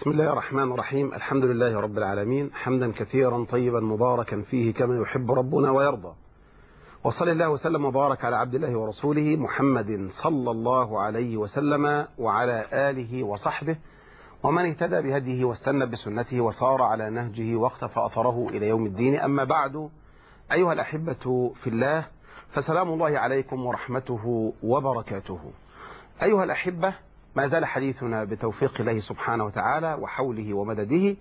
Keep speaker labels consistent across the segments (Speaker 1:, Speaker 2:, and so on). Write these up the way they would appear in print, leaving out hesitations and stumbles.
Speaker 1: بسم الله الرحمن الرحيم. الحمد لله رب العالمين، حمدا كثيرا طيبا مباركا فيه كما يحب ربنا ويرضى. وصلى الله وسلم وبارك على عبد الله ورسوله محمد صلى الله عليه وسلم وعلى آله وصحبه ومن اهتدى بهديه واستنى بسنته وصار على نهجه واقتفى أثره إلى يوم الدين. أما بعد، أيها الأحبة في الله، فسلام الله عليكم ورحمته وبركاته. أيها الأحبة، ما زال حديثنا بتوفيق الله سبحانه وتعالى وحوله ومدده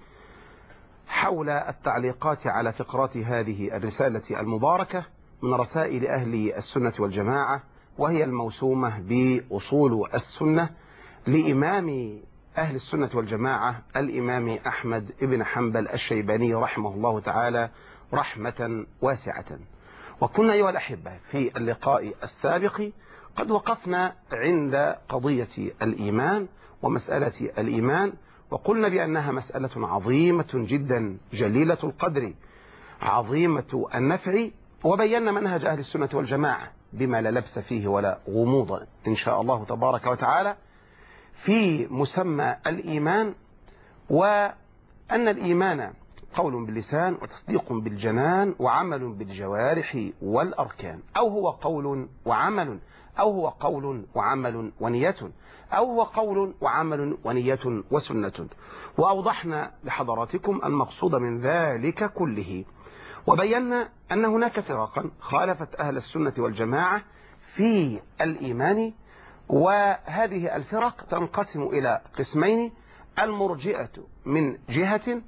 Speaker 1: حول التعليقات على فقرات هذه الرسالة المباركة من رسائل أهل السنة والجماعة، وهي الموسومة بأصول السنة لإمام أهل السنة والجماعة الإمام أحمد بن حنبل الشيباني رحمه الله تعالى رحمة واسعة. وكنا أيها الأحبة في اللقاء السابق قد وقفنا عند قضية الإيمان ومسألة الإيمان، وقلنا بأنها مسألة عظيمة جدا جليلة القدر عظيمة النفع، وبينا منهج أهل السنة والجماعة بما لا لبس فيه ولا غموض إن شاء الله تبارك وتعالى في مسمى الإيمان، وأن الإيمان قول باللسان وتصديق بالجنان وعمل بالجوارح والأركان، أو هو قول وعمل، أو هو قول وعمل ونية، أو هو قول وعمل ونية وسنة. وأوضحنا لحضراتكم المقصود من ذلك كله، وبينا أن هناك فرقا خالفت أهل السنة والجماعة في الإيمان، وهذه الفرق تنقسم إلى قسمين: المرجئة من جهة،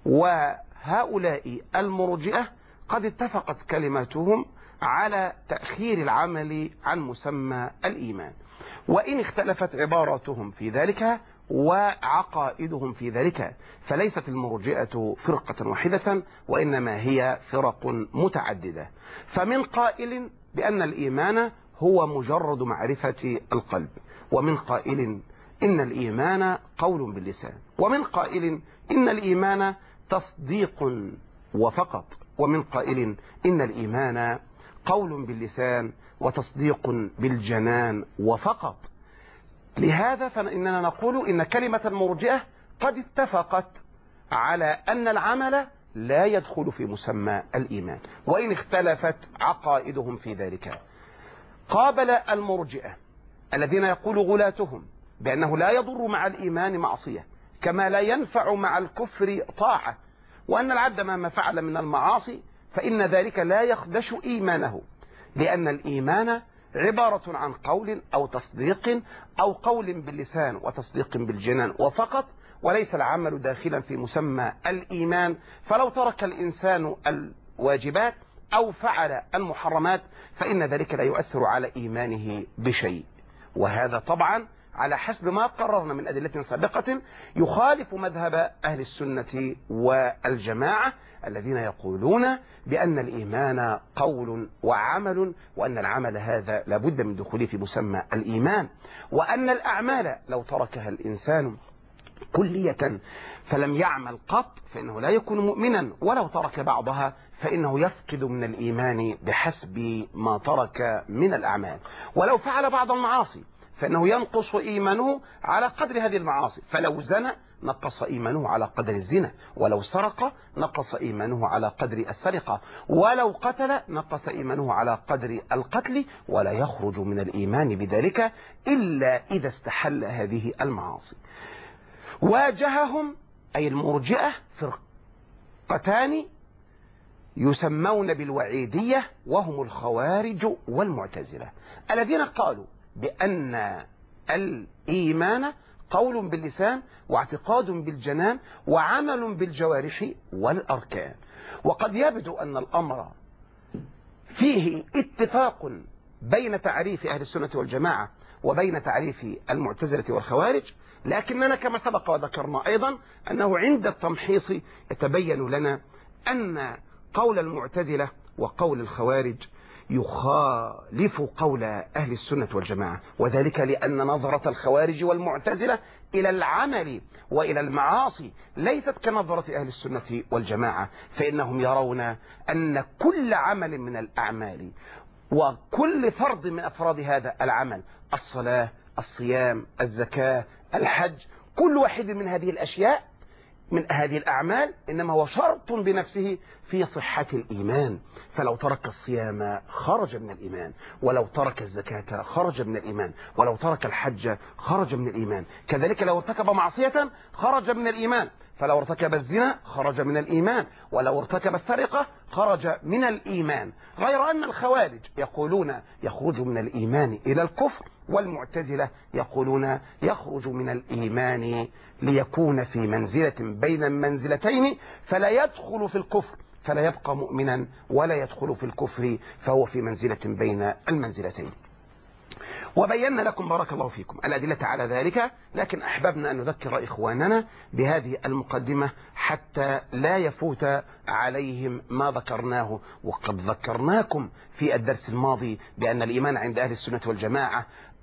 Speaker 1: وهؤلاء المرجئة قد اتفقت كلماتهم على تأخير العمل عن مسمى الإيمان، وإن اختلفت عباراتهم في ذلك وعقائدهم في ذلك، فليست المرجئة فرقة واحدة، وإنما هي فرق متعددة. فمن قائل بأن الإيمان هو مجرد معرفة القلب، ومن قائل إن الإيمان قول باللسان، ومن قائل إن الإيمان تصديق وفقط، ومن قائل إن الإيمان قول باللسان وتصديق بالجنان وفقط. لهذا فإننا نقول إن كلمة المرجئة قد اتفقت على أن العمل لا يدخل في مسمى الإيمان، وإن اختلفت عقائدهم في ذلك. قابل المرجئة الذين يقول غلاتهم بأنه لا يضر مع الإيمان معصية كما لا ينفع مع الكفر طاعة، وأن العبد مهما فعل من المعاصي فإن ذلك لا يخدش إيمانه، لأن الإيمان عبارة عن قول أو تصديق، أو قول باللسان وتصديق بالجنان وفقط، وليس العمل داخلا في مسمى الإيمان. فلو ترك الإنسان الواجبات أو فعل المحرمات فإن ذلك لا يؤثر على إيمانه بشيء، وهذا طبعا على حسب ما قررنا من أدلة سابقة يخالف مذهب أهل السنة والجماعة الذين يقولون بأن الإيمان قول وعمل، وأن العمل هذا لابد من دخوله في مسمى الإيمان، وأن الأعمال لو تركها الإنسان كلية فلم يعمل قط فإنه لا يكون مؤمنا، ولو ترك بعضها فإنه يفقد من الإيمان بحسب ما ترك من الأعمال. ولو فعل بعض المعاصي فإنه ينقص إيمانه على قدر هذه المعاصي، فلو زنى نقص إيمانه على قدر الزنا، ولو سرق نقص إيمانه على قدر السرقة، ولو قتل نقص إيمانه على قدر القتل، ولا يخرج من الإيمان بذلك إلا إذا استحل هذه المعاصي. واجههم أي المرجئة فرقتان يسمون بالوعيدية، وهم الخوارج والمعتزلة، الذين قالوا بأن الإيمان قول باللسان واعتقاد بالجنان وعمل بالجوارح والأركان. وقد يبدو أن الأمر فيه اتفاق بين تعريف أهل السنة والجماعة وبين تعريف المعتزلة والخوارج، لكننا كما سبق وذكرنا أيضا أنه عند التمحيص يتبين لنا أن قول المعتزلة وقول الخوارج يخالف قول أهل السنة والجماعة، وذلك لأن نظرة الخوارج والمعتزلة إلى العمل وإلى المعاصي ليست كنظرة أهل السنة والجماعة، فإنهم يرون أن كل عمل من الأعمال وكل فرض من أفراد هذا العمل، الصلاة، الصيام، الزكاة، الحج، كل واحد من هذه الأشياء من هذه الأعمال إنما هو شرط بنفسه في صحة الإيمان. فلو ترك الصيام خرج من الإيمان، ولو ترك الزكاة خرج من الإيمان، ولو ترك الحج خرج من الإيمان، كذلك لو ارتكب معصية خرج من الإيمان، فلو ارتكب الزنا خرج من الإيمان، ولو ارتكب السرقة خرج من الإيمان. غير أن الخوارج يقولون يخرج من الإيمان إلى الكفر، والمعتزلة يقولون يخرج من الإيمان ليكون في منزلة بين المنزلتين فلا يدخل في الكفر، فلا يبقى مؤمنا ولا يدخل في الكفر، فهو في منزلة بين المنزلتين. وبينا لكم بارك الله فيكم الأدلة على ذلك، لكن أحببنا أن نذكر إخواننا بهذه المقدمة حتى لا يفوت عليهم ما ذكرناه. وقد ذكرناكم في الدرس الماضي بأن الإيمان عند أهل السنة والجماعة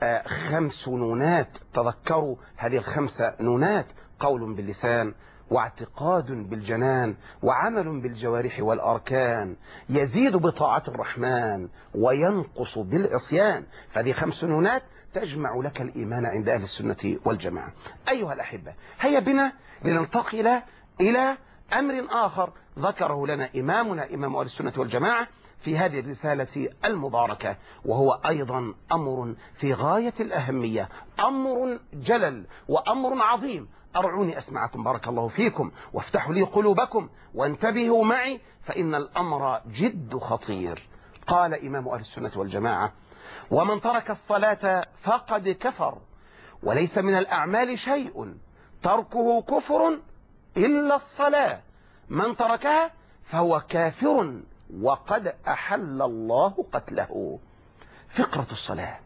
Speaker 1: 5 نونات. تذكروا هذه ال5 نونات: قول باللسان، واعتقاد بالجنان، وعمل بالجوارح والأركان، يزيد بطاعة الرحمن وينقص بالعصيان. فهذه 5 نونات تجمع لك الإيمان عند أهل السنة والجماعة. أيها الأحبة، هيا بنا لننتقل إلى أمر آخر ذكره لنا إمامنا إمام أهل السنة والجماعة في هذه الرسالة المباركة، وهو أيضا أمر في غاية الأهمية، أمر جلل وأمر عظيم. أرعوني أسمعكم بارك الله فيكم، وافتحوا لي قلوبكم وانتبهوا معي، فإن الأمر جد خطير. قال إمام أهل السنة والجماعة: ومن ترك الصلاة فقد كفر، وليس من الأعمال شيء تركه كفر إلا الصلاة، من تركها فهو كافر وقد أحل الله قتله. فقرة الصلاة.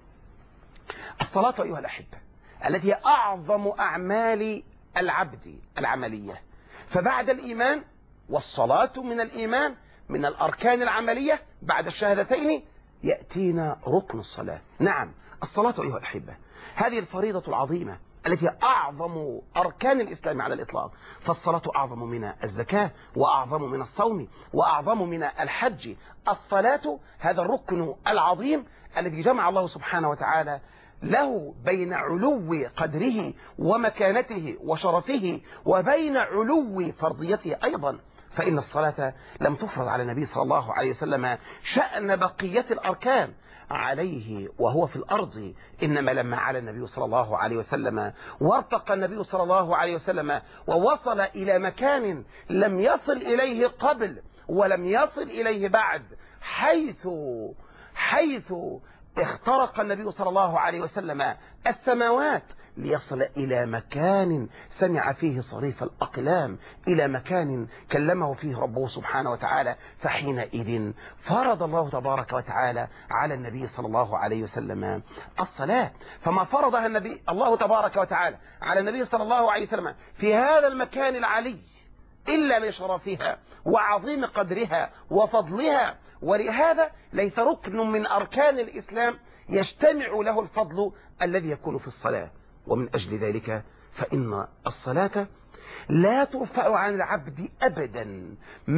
Speaker 1: الصلاة أيها الأحبة التي هي أعظم أعمال العبد العملية، فبعد الإيمان، والصلاة من الإيمان من الأركان العملية بعد الشهادتين، يأتينا ركن الصلاة. نعم، الصلاة أيها الأحبة هذه الفريضة العظيمة التي هي أعظم أركان الإسلام على الإطلاق. فالصلاة أعظم من الزكاة، وأعظم من الصوم، وأعظم من الحج. الصلاة هذا الركن العظيم الذي جمع الله سبحانه وتعالى له بين علو قدره ومكانته وشرفه وبين علو فرضيته أيضا. فإن الصلاة لم تفرض على النبي صلى الله عليه وسلم شأن بقية الأركان عليه وهو في الأرض، إنما لما على النبي صلى الله عليه وسلم وارتقى النبي صلى الله عليه وسلم ووصل إلى مكان لم يصل إليه قبل ولم يصل إليه بعد، حيث اخترق النبي صلى الله عليه وسلم السماوات ليصل إلى مكان سمع فيه صريف الأقلام، إلى مكان كلمه فيه ربه سبحانه وتعالى. فحينئذ فرض الله تبارك وتعالى على النبي صلى الله عليه وسلم الصلاة. فما فرضها الله تبارك وتعالى على النبي صلى الله عليه وسلم في هذا المكان العلي إلا لشرفها وعظيم قدرها وفضلها. ولهذا ليس ركن من أركان الإسلام يجتمع له الفضل الذي يكون في الصلاة. ومن أجل ذلك فإن الصلاة لا ترفع عن العبد أبدا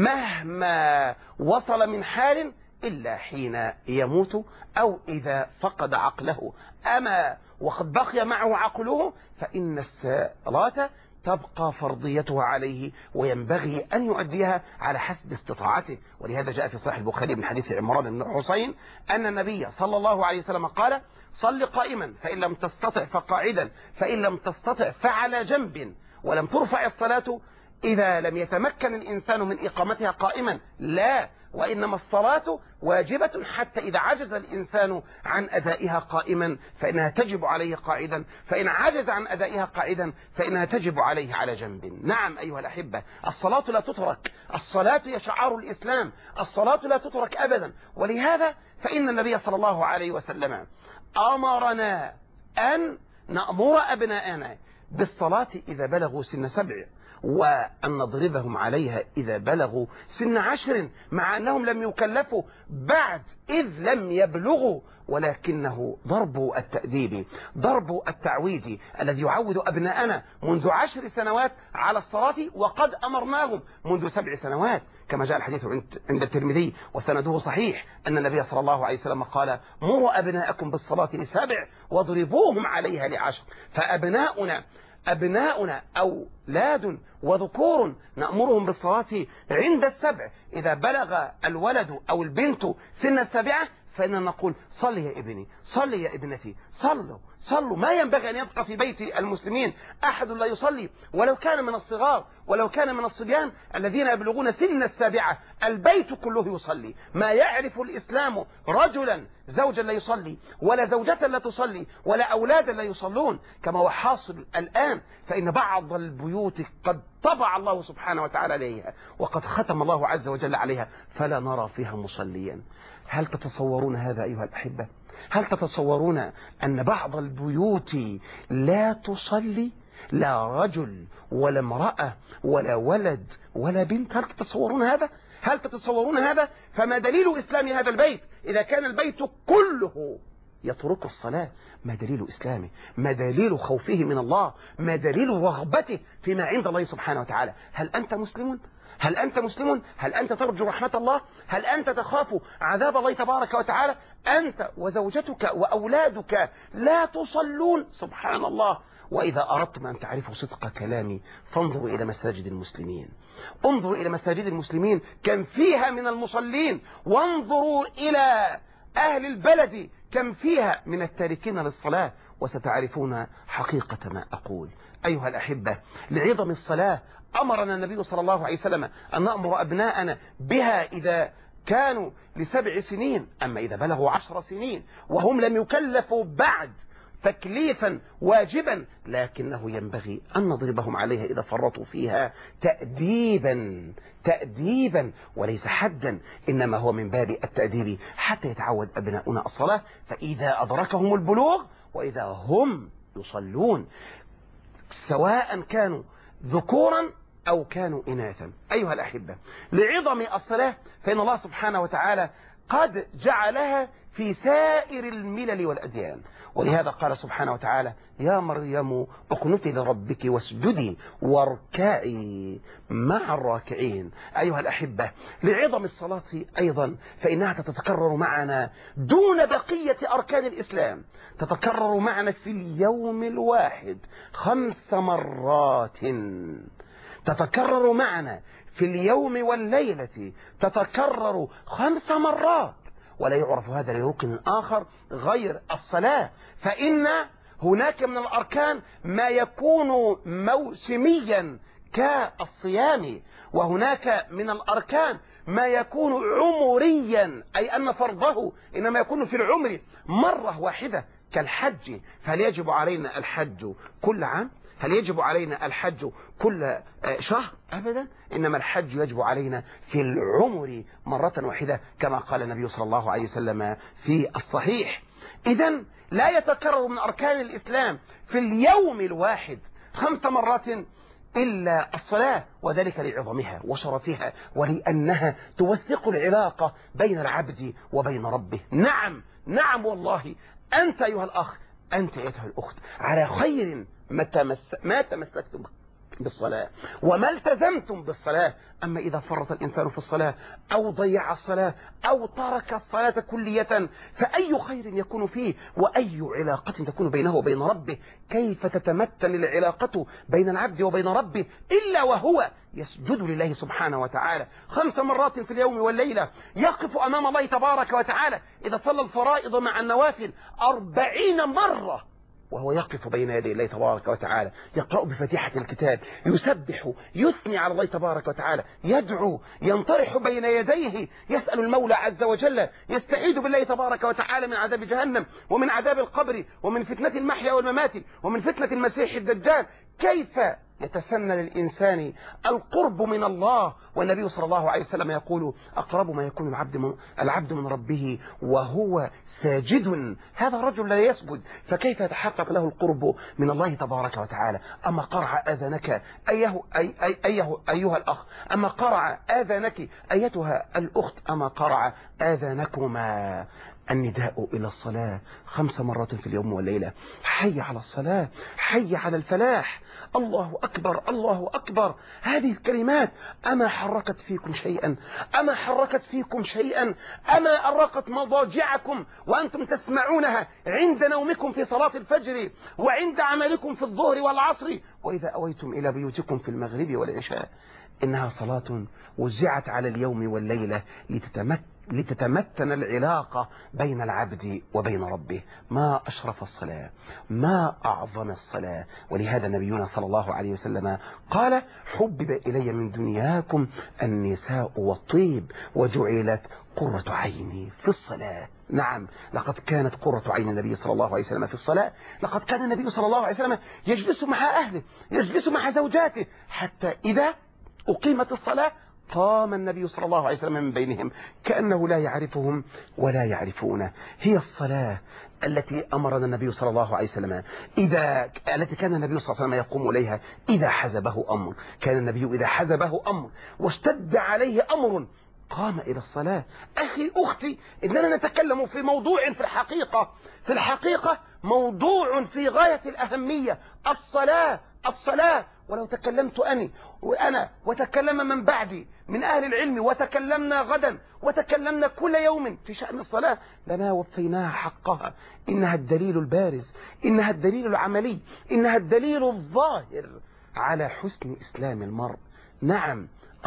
Speaker 1: مهما وصل من حال إلا حين يموت أو إذا فقد عقله. أما وقد بقي معه عقله فإن الصلاة تبقى فرضيتها عليه وينبغي أن يؤديها على حسب استطاعته. ولهذا جاء في صحيح البخاري من حديث عمران بن حسين أن النبي صلى الله عليه وسلم قال: صل قائما، فإن لم تستطع فقاعدا، فإن لم تستطع فعلى جنب. ولم ترفع الصلاة إذا لم يتمكن الإنسان من إقامتها قائما، لا، وإنما الصلاة واجبة حتى إذا عجز الإنسان عن أدائها قائما فإنها تجب عليه قاعدا، فإن عجز عن أدائها قاعدا فإنها تجب عليه على جنب. نعم أيها الأحبة، الصلاة لا تترك، الصلاة هي شعار الإسلام، الصلاة لا تترك أبدا. ولهذا فإن النبي صلى الله عليه وسلم أمرنا أن نأمر أبناءنا بالصلاة إذا بلغوا سن 7، وأن نضربهم عليها إذا بلغوا سن 10، مع أنهم لم يكلفوا بعد إذ لم يبلغوا، ولكنه ضرب التأديب، ضرب التعويد الذي يعود أبناءنا منذ 10 سنوات على الصلاة، وقد أمرناهم منذ 7 سنوات، كما جاء الحديث عند الترمذي وسنده صحيح أن النبي صلى الله عليه وسلم قال: مروا أبناءكم بالصلاة ل7 واضربوهم عليها ل10. فأبناؤنا أبناؤنا أولاد وذكور نأمرهم بالصلاة عند السبع، إذا بلغ الولد أو البنت سن السابعة فإننا نقول صل يا ابني، صل يا ابنتي، صلوا. ما ينبغي أن يبقى في بيت المسلمين أحد لا يصلي، ولو كان من الصغار ولو كان من الصبيان الذين يبلغون سن السابعة، البيت كله يصلي. ما يعرف الإسلام رجلا زوجا لا يصلي، ولا زوجة لا تصلي، ولا أولادا لا يصلون كما هو حاصل الآن. فإن بعض البيوت قد طبع الله سبحانه وتعالى عليها، وقد ختم الله عز وجل عليها، فلا نرى فيها مصليا. هل تتصورون هذا أيها الأحبة؟ هل تتصورون أن بعض البيوت لا تصلي؟ لا رجل ولا امرأة ولا ولد ولا بنت. هل تتصورون هذا؟ هل تتصورون هذا؟ فما دليل إسلام هذا البيت إذا كان البيت كله يترك الصلاة؟ ما دليل إسلامه؟ ما دليل خوفه من الله؟ ما دليل رغبته فيما عند الله سبحانه وتعالى؟ هل أنت مسلم؟ هل أنت مسلم؟ هل أنت ترجو رحمة الله؟ هل أنت تخاف عذاب الله تبارك وتعالى؟ أنت وزوجتك وأولادك لا تصلون؟ سبحان الله. وإذا أردتم أن تعرفوا صدق كلامي فانظروا إلى مساجد المسلمين، انظروا إلى مساجد المسلمين كم فيها من المصلين، وانظروا إلى أهل البلد كم فيها من التاركين للصلاة، وستعرفون حقيقة ما أقول. أيها الأحبة، لعظم الصلاة أمرنا النبي صلى الله عليه وسلم أن نأمر أبناءنا بها إذا كانوا ل7 سنين، أما إذا بلغوا 10 سنين وهم لم يكلفوا بعد تكليفا واجبا، لكنه ينبغي أن نضربهم عليها إذا فرطوا فيها تأديبا وليس حدا، إنما هو من باب التأديب حتى يتعود أبناؤنا الصلاة، فإذا أدركهم البلوغ وإذا هم يصلون سواء كانوا ذكورا أو كانوا إناثا. أيها الأحبة، لعظم الصلاة فإن الله سبحانه وتعالى قد جعلها في سائر الملل والأديان، ولهذا قال سبحانه وتعالى: يا مريم اقنتي لربك واسجدي واركعي مع الراكعين. أيها الأحبة، لعظم الصلاة أيضا فإنها تتكرر معنا دون بقية أركان الإسلام، تتكرر معنا في اليوم الواحد 5 مرات، تتكرر معنا في اليوم والليلة تتكرر 5 مرات، ولا يعرف هذا لركن آخر غير الصلاة. فإن هناك من الأركان ما يكون موسميا كالصيام، وهناك من الأركان ما يكون عمريا، أي أن فرضه إنما يكون في العمر مرة واحدة كالحج. فهل يجب علينا الحج كل عام؟ هل يجب علينا الحج كل شهر؟ أبدا، إنما الحج يجب علينا في العمر مرة واحدة كما قال النبي صلى الله عليه وسلم في الصحيح. إذن لا يتكرر من أركان الإسلام في اليوم الواحد 5 مرات إلا الصلاة، وذلك لعظمها وشرفها ولأنها توثق العلاقة بين العبد وبين ربه. نعم والله، أنت أيها الأخ، أنت أيتها الأخت على خير ما تمسكتم بالصلاة وما التزمتم بالصلاة. أما إذا فرط الإنسان في الصلاة أو ضيع الصلاة أو ترك الصلاة كلية فأي خير يكون فيه وأي علاقة تكون بينه وبين ربه؟ كيف تتمتن العلاقة بين العبد وبين ربه إلا وهو يسجد لله سبحانه وتعالى 5 مرات في اليوم والليلة، يقف أمام الله تبارك وتعالى إذا صلى الفرائض مع النوافل 40 مرة وهو يقف بين يدي الله تبارك وتعالى، يقرأ بفاتحة الكتاب، يسبح، يثني على الله تبارك وتعالى، يدعو، ينطرح بين يديه، يسأل المولى عز وجل، يستعيذ بالله تبارك وتعالى من عذاب جهنم ومن عذاب القبر ومن فتنة المحيا والممات ومن فتنة المسيح الدجال. كيف يتسنى للإنسان القرب من الله والنبي صلى الله عليه وسلم يقول: أقرب ما يكون العبد من ربه وهو ساجد. هذا الرجل لا يسجد، فكيف يتحقق له القرب من الله تبارك وتعالى؟ أما قرع آذانك أيها الأخ، أما قرع آذانك أيتها الأخت، أما قرع آذانكما النداء إلى الصلاة 5 مرات في اليوم والليلة. حي على الصلاة، حي على الفلاح، الله أكبر. أكبر الله أكبر. هذه الكلمات أما حركت فيكم شيئا؟ أما حركت فيكم شيئا؟ أما أرقت مضاجعكم وأنتم تسمعونها عند نومكم في صلاة الفجر وعند عملكم في الظهر والعصر وإذا أويتم إلى بيوتكم في المغرب والعشاء؟ إنها صلاة وزعت على اليوم والليلة لتتمتن العلاقة بين العبد وبين ربه. ما أشرف الصلاة، ما أعظم الصلاة. ولهذا نبينا صلى الله عليه وسلم قال: حبب إلي من دنياكم النساء والطيب وجعلت قرة عيني في الصلاة. نعم، لقد كانت قرة عين النبي صلى الله عليه وسلم في الصلاة. لقد كان النبي صلى الله عليه وسلم يجلس مع أهله، يجلس مع زوجاته، حتى إذا أقيمت الصلاة قام النبي صلى الله عليه وسلم من بينهم كأنه لا يعرفهم ولا يعرفونه. هي الصلاة التي أمرنا النبي صلى الله عليه وسلم التي كان النبي صلى الله عليه وسلم يقوم إليها إذا حزبه أمر. كان النبي إذا حزبه أمر واشتد عليه أمر قام إلى الصلاة. أخي أختي، إننا نتكلم في موضوع في الحقيقة موضوع في غاية الأهمية. الصلاة. ولو تكلمت أنا وتكلم من بعدي من أهل العلم وتكلمنا غدا وتكلمنا كل يوم في شأن الصلاة لما وفيناها حقها. إنها الدليل البارز، إنها الدليل العملي، إنها الدليل الظاهر على حسن إسلام المرء. نعم،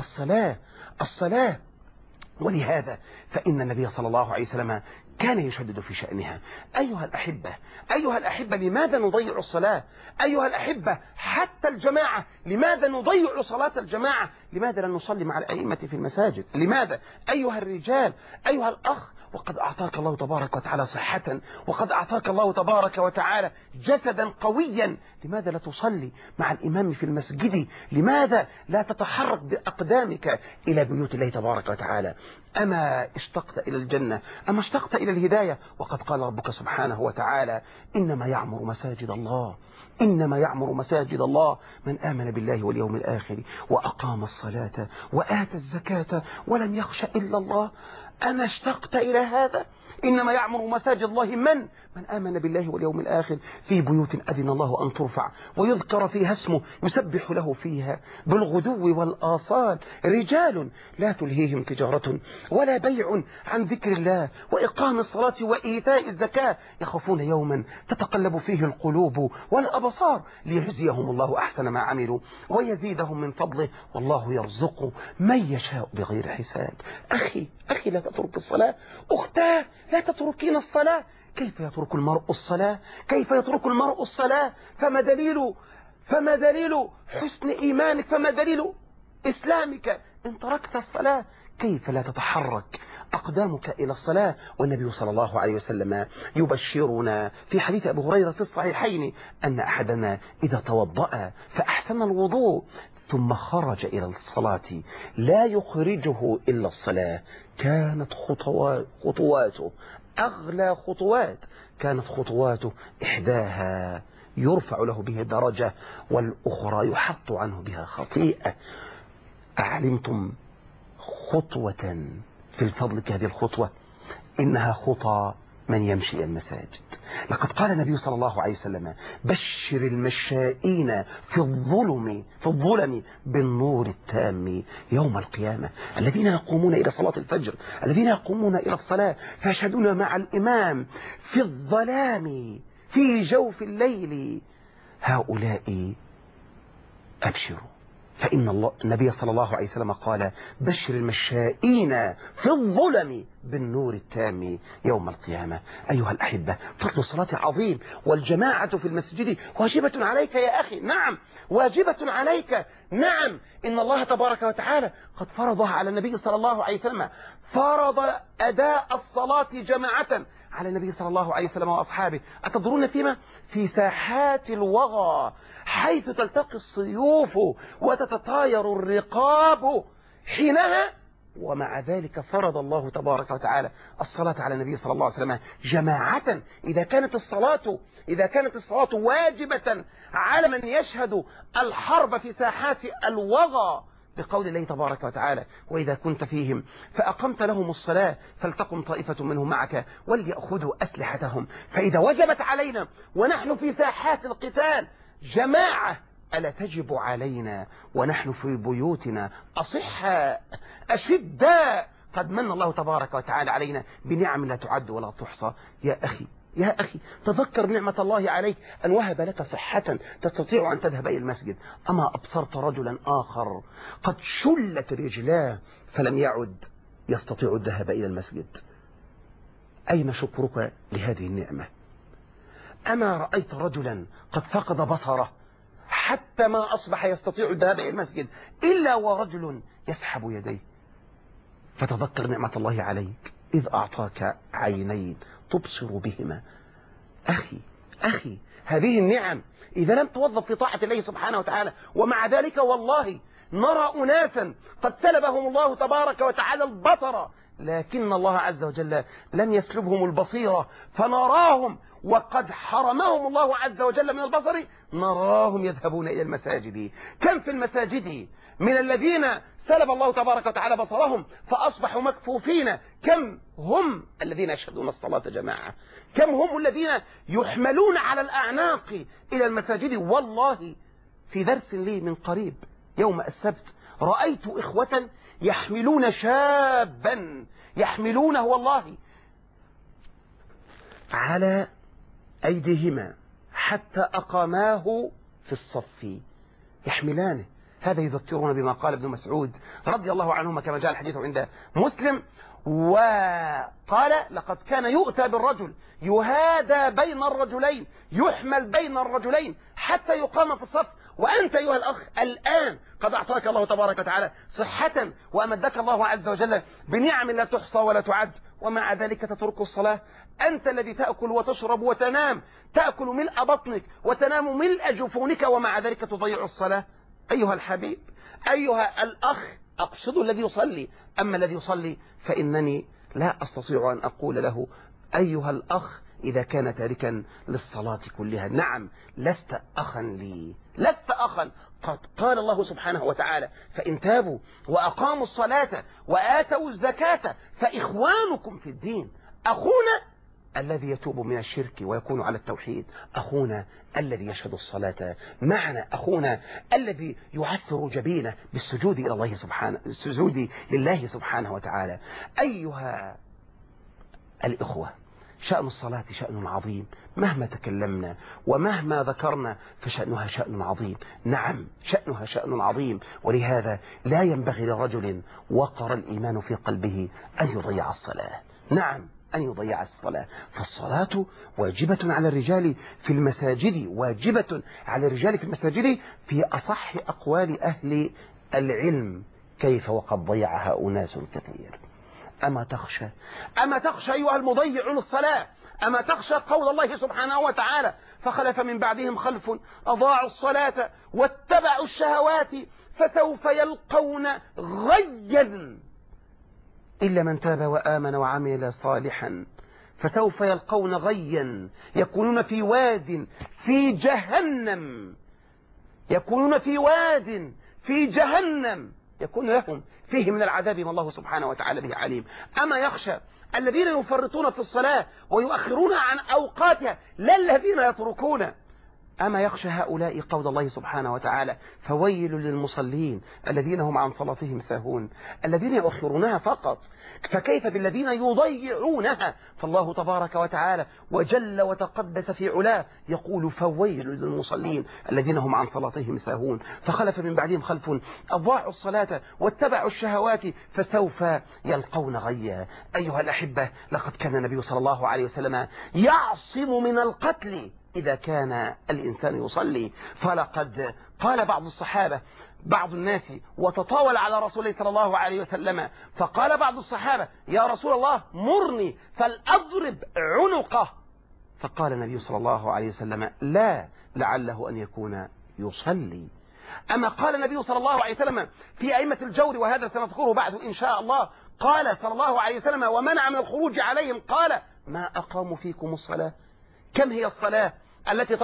Speaker 1: الصلاة. ولهذا فإن النبي صلى الله عليه وسلم كان يشدد في شأنها. أيها الأحبة، لماذا نضيع الصلاة؟ أيها الأحبة، حتى الجماعة، لماذا نضيع صلاة الجماعة؟ لماذا لا نصلي مع الأئمة في المساجد؟ لماذا؟ أيها الرجال، أيها الأخ، وقد أعطاك الله تبارك وتعالى صحة، وقد أعطاك الله تبارك وتعالى جسدا قويا، لماذا لا تصلي مع الإمام في المسجد؟ لماذا لا تتحرك بأقدامك إلى بيوت الله تبارك وتعالى؟ أما اشتقت إلى الجنة؟ أما اشتقت إلى الهداية؟ وقد قال ربك سبحانه وتعالى: إنما يعمر مساجد الله من آمن بالله واليوم الآخر وأقام الصلاة وآتى الزكاة ولم يخش إلا الله. أما اشتقت إلى هذا؟ إنما يعمر مساجد الله من آمن بالله واليوم الآخر في بيوت أذن الله أن ترفع ويذكر فيها اسمه يسبح له فيها بالغدو والآصال رجال لا تلهيهم تجارة ولا بيع عن ذكر الله وإقام الصلاة وإيتاء الزكاة يخافون يوما تتقلب فيه القلوب والأبصار ليجزيهم الله أحسن ما عملوا ويزيدهم من فضله والله يرزق من يشاء بغير حساب. أخي لا تترك الصلاة. أختاه لا تتركين الصلاة. كيف يترك المرء الصلاة؟ فما دليل حسن إيمانك؟ فما دليل إسلامك إن تركت الصلاة؟ كيف لا تتحرك أقدامك إلى الصلاة؟ والنبي صلى الله عليه وسلم يبشرنا في حديث أبي هريرة في الصحيحين أن أحدنا إذا توضأ فأحسن الوضوء ثم خرج إلى الصلاة لا يخرجه إلا الصلاة كانت خطواته أغلى خطوات، كانت خطواته إحداها يرفع له بها درجة والأخرى يحط عنه بها خطيئة. أعلمتم خطوة في الفضل كهذه الخطوة؟ إنها خطى من يمشي إلى المساجد. لقد قال النبي صلى الله عليه وسلم: بشر المشائين في الظلم بالنور التام يوم القيامة. الذين يقومون إلى صلاة الفجر، الذين يقومون إلى الصلاة فيشهدون مع الإمام في الظلام في جوف الليل، هؤلاء أبشروا، فإن النبي صلى الله عليه وسلم قال: بشر المشائين في الظلم بالنور التام يوم القيامة. أيها الأحبة، فضل الصلاة عظيم، والجماعة في المسجد واجبة عليك يا أخي. نعم، واجبة عليك. نعم، إن الله تبارك وتعالى قد فرضها على النبي صلى الله عليه وسلم، فرض أداء الصلاة جماعة على النبي صلى الله عليه وسلم وأصحابه. أتدرون فيما؟ في ساحات الوغى حيث تلتقي السيوف وتتطاير الرقاب حينها، ومع ذلك فرض الله تبارك وتعالى الصلاة على النبي صلى الله عليه وسلم جماعة. إذا كانت الصلاة واجبة على من يشهد الحرب في ساحات الوغى بقول الله تبارك وتعالى: وإذا كنت فيهم فأقمت لهم الصلاة فلتقم طائفة منهم معك وليأخذوا أسلحتهم. فإذا وجبت علينا ونحن في ساحات القتال جماعة ألا تجب علينا ونحن في بيوتنا أصحاء أشداء قد من الله تبارك وتعالى علينا بنعم لا تعد ولا تحصى؟ يا أخي تذكر نعمة الله عليك أن وهب لك صحة تستطيع أن تذهب إلى المسجد. أما أبصرت رجلا آخر قد شلت رجلاه فلم يعد يستطيع الذهاب إلى المسجد؟ أين شكرك لهذه النعمة؟ أما رأيت رجلا قد فقد بصره حتى ما أصبح يستطيع الذهاب إلى المسجد إلا ورجل يسحب يديه؟ فتذكر نعمة الله عليك إذ أعطاك عينين تبصر بهما. أخي هذه النعم إذا لم توظف في طاعة الله سبحانه وتعالى، ومع ذلك والله نرى أناسا قد سلبهم الله تبارك وتعالى البصر، لكن الله عز وجل لم يسلبهم البصيرة فنراهم وقد حرمهم الله عز وجل من البصر نراهم يذهبون إلى المساجد. كم في المساجد من الذين سلب الله تبارك وتعالى بصرهم فأصبحوا مكفوفين؟ كم هم الذين يشهدون الصلاة جماعة؟ كم هم الذين يحملون على الأعناق إلى المساجد؟ والله في درس لي من قريب يوم السبت رأيت إخوة يحملون شابا يحملونه والله على أيديهما حتى أقاماه في الصف يحملانه. هذا يذكرون بما قال ابن مسعود رضي الله عنهما كما جاء الحديث عند مسلم، وقال لقد كان يؤتى بالرجل يهادى بين الرجلين يحمل بين الرجلين حتى يقام في الصف، وأنت أيها الأخ الآن قد أعطاك الله تبارك وتعالى صحة وأمدك الله عز وجل بنعم لا تحصى ولا تعد، ومع ذلك تترك الصلاة. أنت الذي تأكل وتشرب وتنام، تأكل ملء بطنك وتنام ملء جفونك، ومع ذلك تضيع الصلاة. أيها الحبيب أيها الأخ أقصد الذي يصلي، أما الذي يصلي فإنني لا أستطيع أن أقول له أيها الأخ إذا كان تاركا للصلاة كلها. نعم لست أخا لي، لست أخا. قد قال الله سبحانه وتعالى فإن تابوا وأقاموا الصلاة وآتوا الزكاة فإخوانكم في الدين. أخونا الذي يتوب من الشرك ويكون على التوحيد، أخونا الذي يشهد الصلاة معنا، أخونا الذي يعثر جبينه بالسجود إلى الله سبحانه، السجود لله سبحانه وتعالى. أيها الإخوة شأن الصلاة شأن عظيم، مهما تكلمنا ومهما ذكرنا فشأنها شأن عظيم. نعم شأنها شأن عظيم، ولهذا لا ينبغي لرجل وقر الإيمان في قلبه أن يضيع الصلاة. نعم أن يضيع الصلاة، فالصلاة واجبة على الرجال في المساجد، واجبة على الرجال في المساجد في أصح أقوال أهل العلم. كيف وقد ضيعها أناس كثير؟ أما تخشى أيها المضيع للصلاة؟ أما تخشى قول الله سبحانه وتعالى فخلف من بعدهم خلف أضاعوا الصلاة واتبعوا الشهوات فسوف يلقون غيا إلا من تاب وآمن وعمل صالحا فسوف يلقون غيا يكونون في واد في جهنم، يكونون في واد في جهنم يكون لهم فيه من العذاب ما الله سبحانه وتعالى به عليم. أما يخشى الذين يفرطون في الصلاة ويؤخرون عن أوقاتها لا الذين يتركون. أما يخشى هؤلاء قول الله سبحانه وتعالى فويل للمصلين الذين هم عن صلاتهم ساهون، الذين يؤخرونها فقط، فكيف بالذين يضيعونها؟ فالله تبارك وتعالى وجل وتقدس في علاه يقول فويل للمصلين الذين هم عن صلاتهم ساهون فخلف من بعدهم خلف أضاعوا الصلاة واتبعوا الشهوات فسوف يلقون غيا. أيها الأحبة لقد كان النبي صلى الله عليه وسلم يعصم من القتل إذا كان الإنسان يصلي، فلقد قال بعض الصحابة بعض الناس وتطاول على رسول الله صلى الله عليه وسلم، فقال بعض الصحابة يا رسول الله مرني فلأضرب عنقه، فقال النبي صلى الله عليه وسلم لا لعله أن يكون يصلي. أما قال النبي صلى الله عليه وسلم في أئمة الجور وهذا سنذكره بعد إن شاء الله، قال صلى الله عليه وسلم ومنع من الخروج عليهم قال ما أقاموا فيكم الصلاة. كم هي الصلاة التي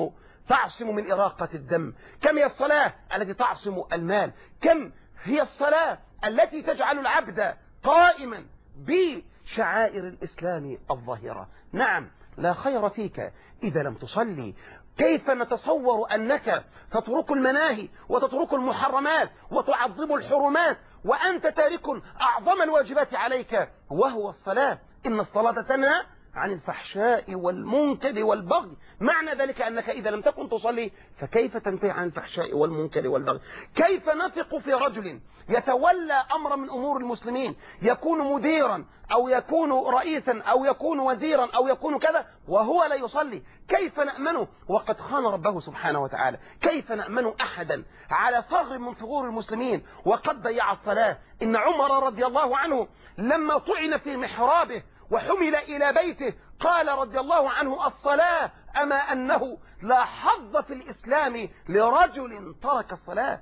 Speaker 1: تعصم من إراقة الدم؟ كم هي الصلاة التي تعصم المال؟ كم هي الصلاة التي تجعل العبد قائما شعائر الإسلام الظاهرة. نعم، لا خير فيك إذا لم تصلي. كيف نتصور أنك تترك المناهي وتترك المحرمات وتعظم الحرمات وأنت تارك أعظم الواجبات عليك وهو الصلاة؟ إن الصلاة تنهى عن الفحشاء والمنكر والبغي. معنى ذلك أنك إذا لم تكن تصلي فكيف تنتهي عن الفحشاء والمنكر والبغي؟ كيف نثق في رجل يتولى أمر من أمور المسلمين، يكون مديرا أو يكون رئيسا أو يكون وزيرا أو يكون كذا وهو لا يصلي؟ كيف نأمنه وقد خان ربه سبحانه وتعالى؟ كيف نأمن أحدا على ثغر من ثغور المسلمين وقد ضيع الصلاة؟ إن عمر رضي الله عنه لما طعن في محرابه وحمل إلى بيته قال رضي الله عنه: الصلاة، أما أنه لا حظ في الإسلام لرجل ترك الصلاة.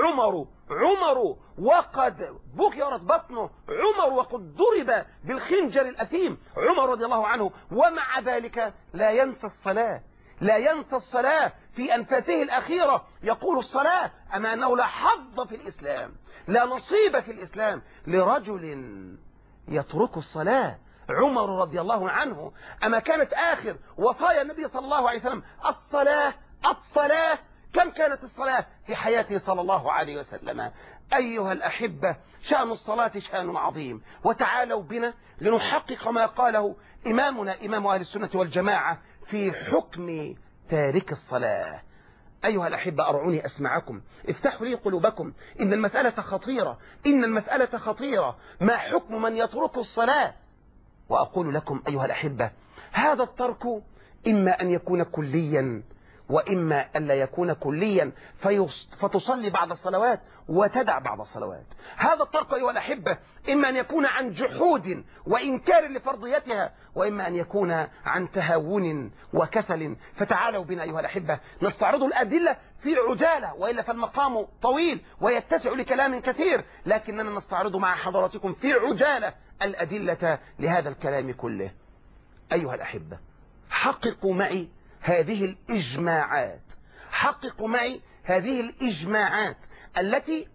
Speaker 1: عمر وقد بكرت بطنه، عمر وقد ضرب بالخنجر الأثيم، عمر رضي الله عنه، ومع ذلك لا ينسى الصلاة، لا ينسى الصلاة في أنفاسه الأخيرة يقول: الصلاة، أما أنه لا حظ في الإسلام، لا نصيب في الإسلام لرجل يترك الصلاة. عمر رضي الله عنه، أما كانت آخر وصايا النبي صلى الله عليه وسلم الصلاة الصلاة؟ كم كانت الصلاة في حياته صلى الله عليه وسلم؟ أيها الأحبة، شأن الصلاة شأن عظيم، وتعالوا بنا لنحقق ما قاله إمامنا إمام أهل السنة والجماعة في حكم تارك الصلاة. أيها الأحبة، أرعوني أسمعكم، افتحوا لي قلوبكم، إن المسألة خطيرة، إن المسألة خطيرة. ما حكم من يترك الصلاة؟ وأقول لكم أيها الأحبة، هذا الترك إما أن يكون كليا وإما أن لا يكون كليا فتصلي بعض الصلوات وتدع بعض الصلوات. هذا الترك أيها الأحبة إما أن يكون عن جحود وإنكار لفرضيتها، وإما أن يكون عن تهاون وكسل. فتعالوا بنا أيها الأحبة نستعرض الأدلة في عجالة، وإلا فالمقام طويل ويتسع لكلام كثير، لكننا نستعرض مع حضراتكم في عجالة الأدلة لهذا الكلام كله. أيها الأحبة، حققوا معي هذه الإجماعات، حققوا معي هذه الإجماعات التي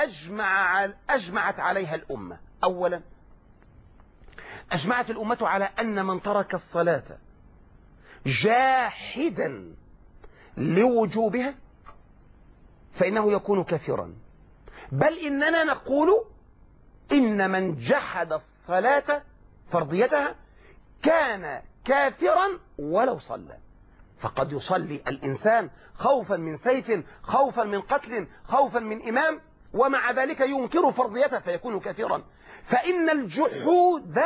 Speaker 1: أجمعت عليها الأمة. أولا، أجمعت الأمة على أن من ترك الصلاة جاحدا لوجوبها فإنه يكون كافرا، بل إننا نقول إن من جحد الصلاة فرضيتها كان كافرا ولو صلى. فقد يصلي الإنسان خوفا من سيف، خوفا من قتل، خوفا من إمام، ومع ذلك ينكر فرضيته فيكون كافرا. فإن الجحود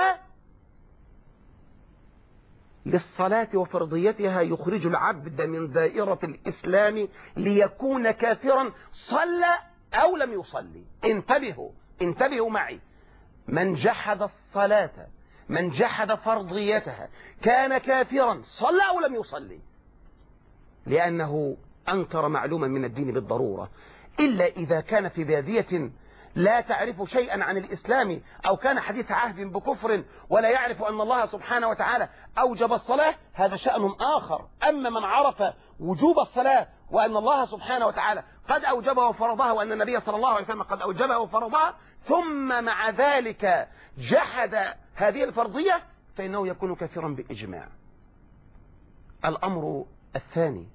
Speaker 1: للصلاة وفرضيتها يخرج العبد من دائرة الإسلام ليكون كافرا صلى أو لم يصلي. انتبهوا معي، من جحد الصلاة، من جحد فرضيتها كان كافرا صلى أو لم يصلي، لأنه أنكر معلوما من الدين بالضرورة، إلا إذا كان في بادية لا تعرف شيئا عن الإسلام، أو كان حديث عهد بكفر ولا يعرف أن الله سبحانه وتعالى أوجب الصلاة، هذا شأن آخر. أما من عرف وجوب الصلاة وأن الله سبحانه وتعالى قد أوجبها وفرضها، وأن النبي صلى الله عليه وسلم قد أوجبها وفرضها، ثم مع ذلك جحد هذه الفرضية، فإنه يكون كافرا بإجماع. الأمر الثاني،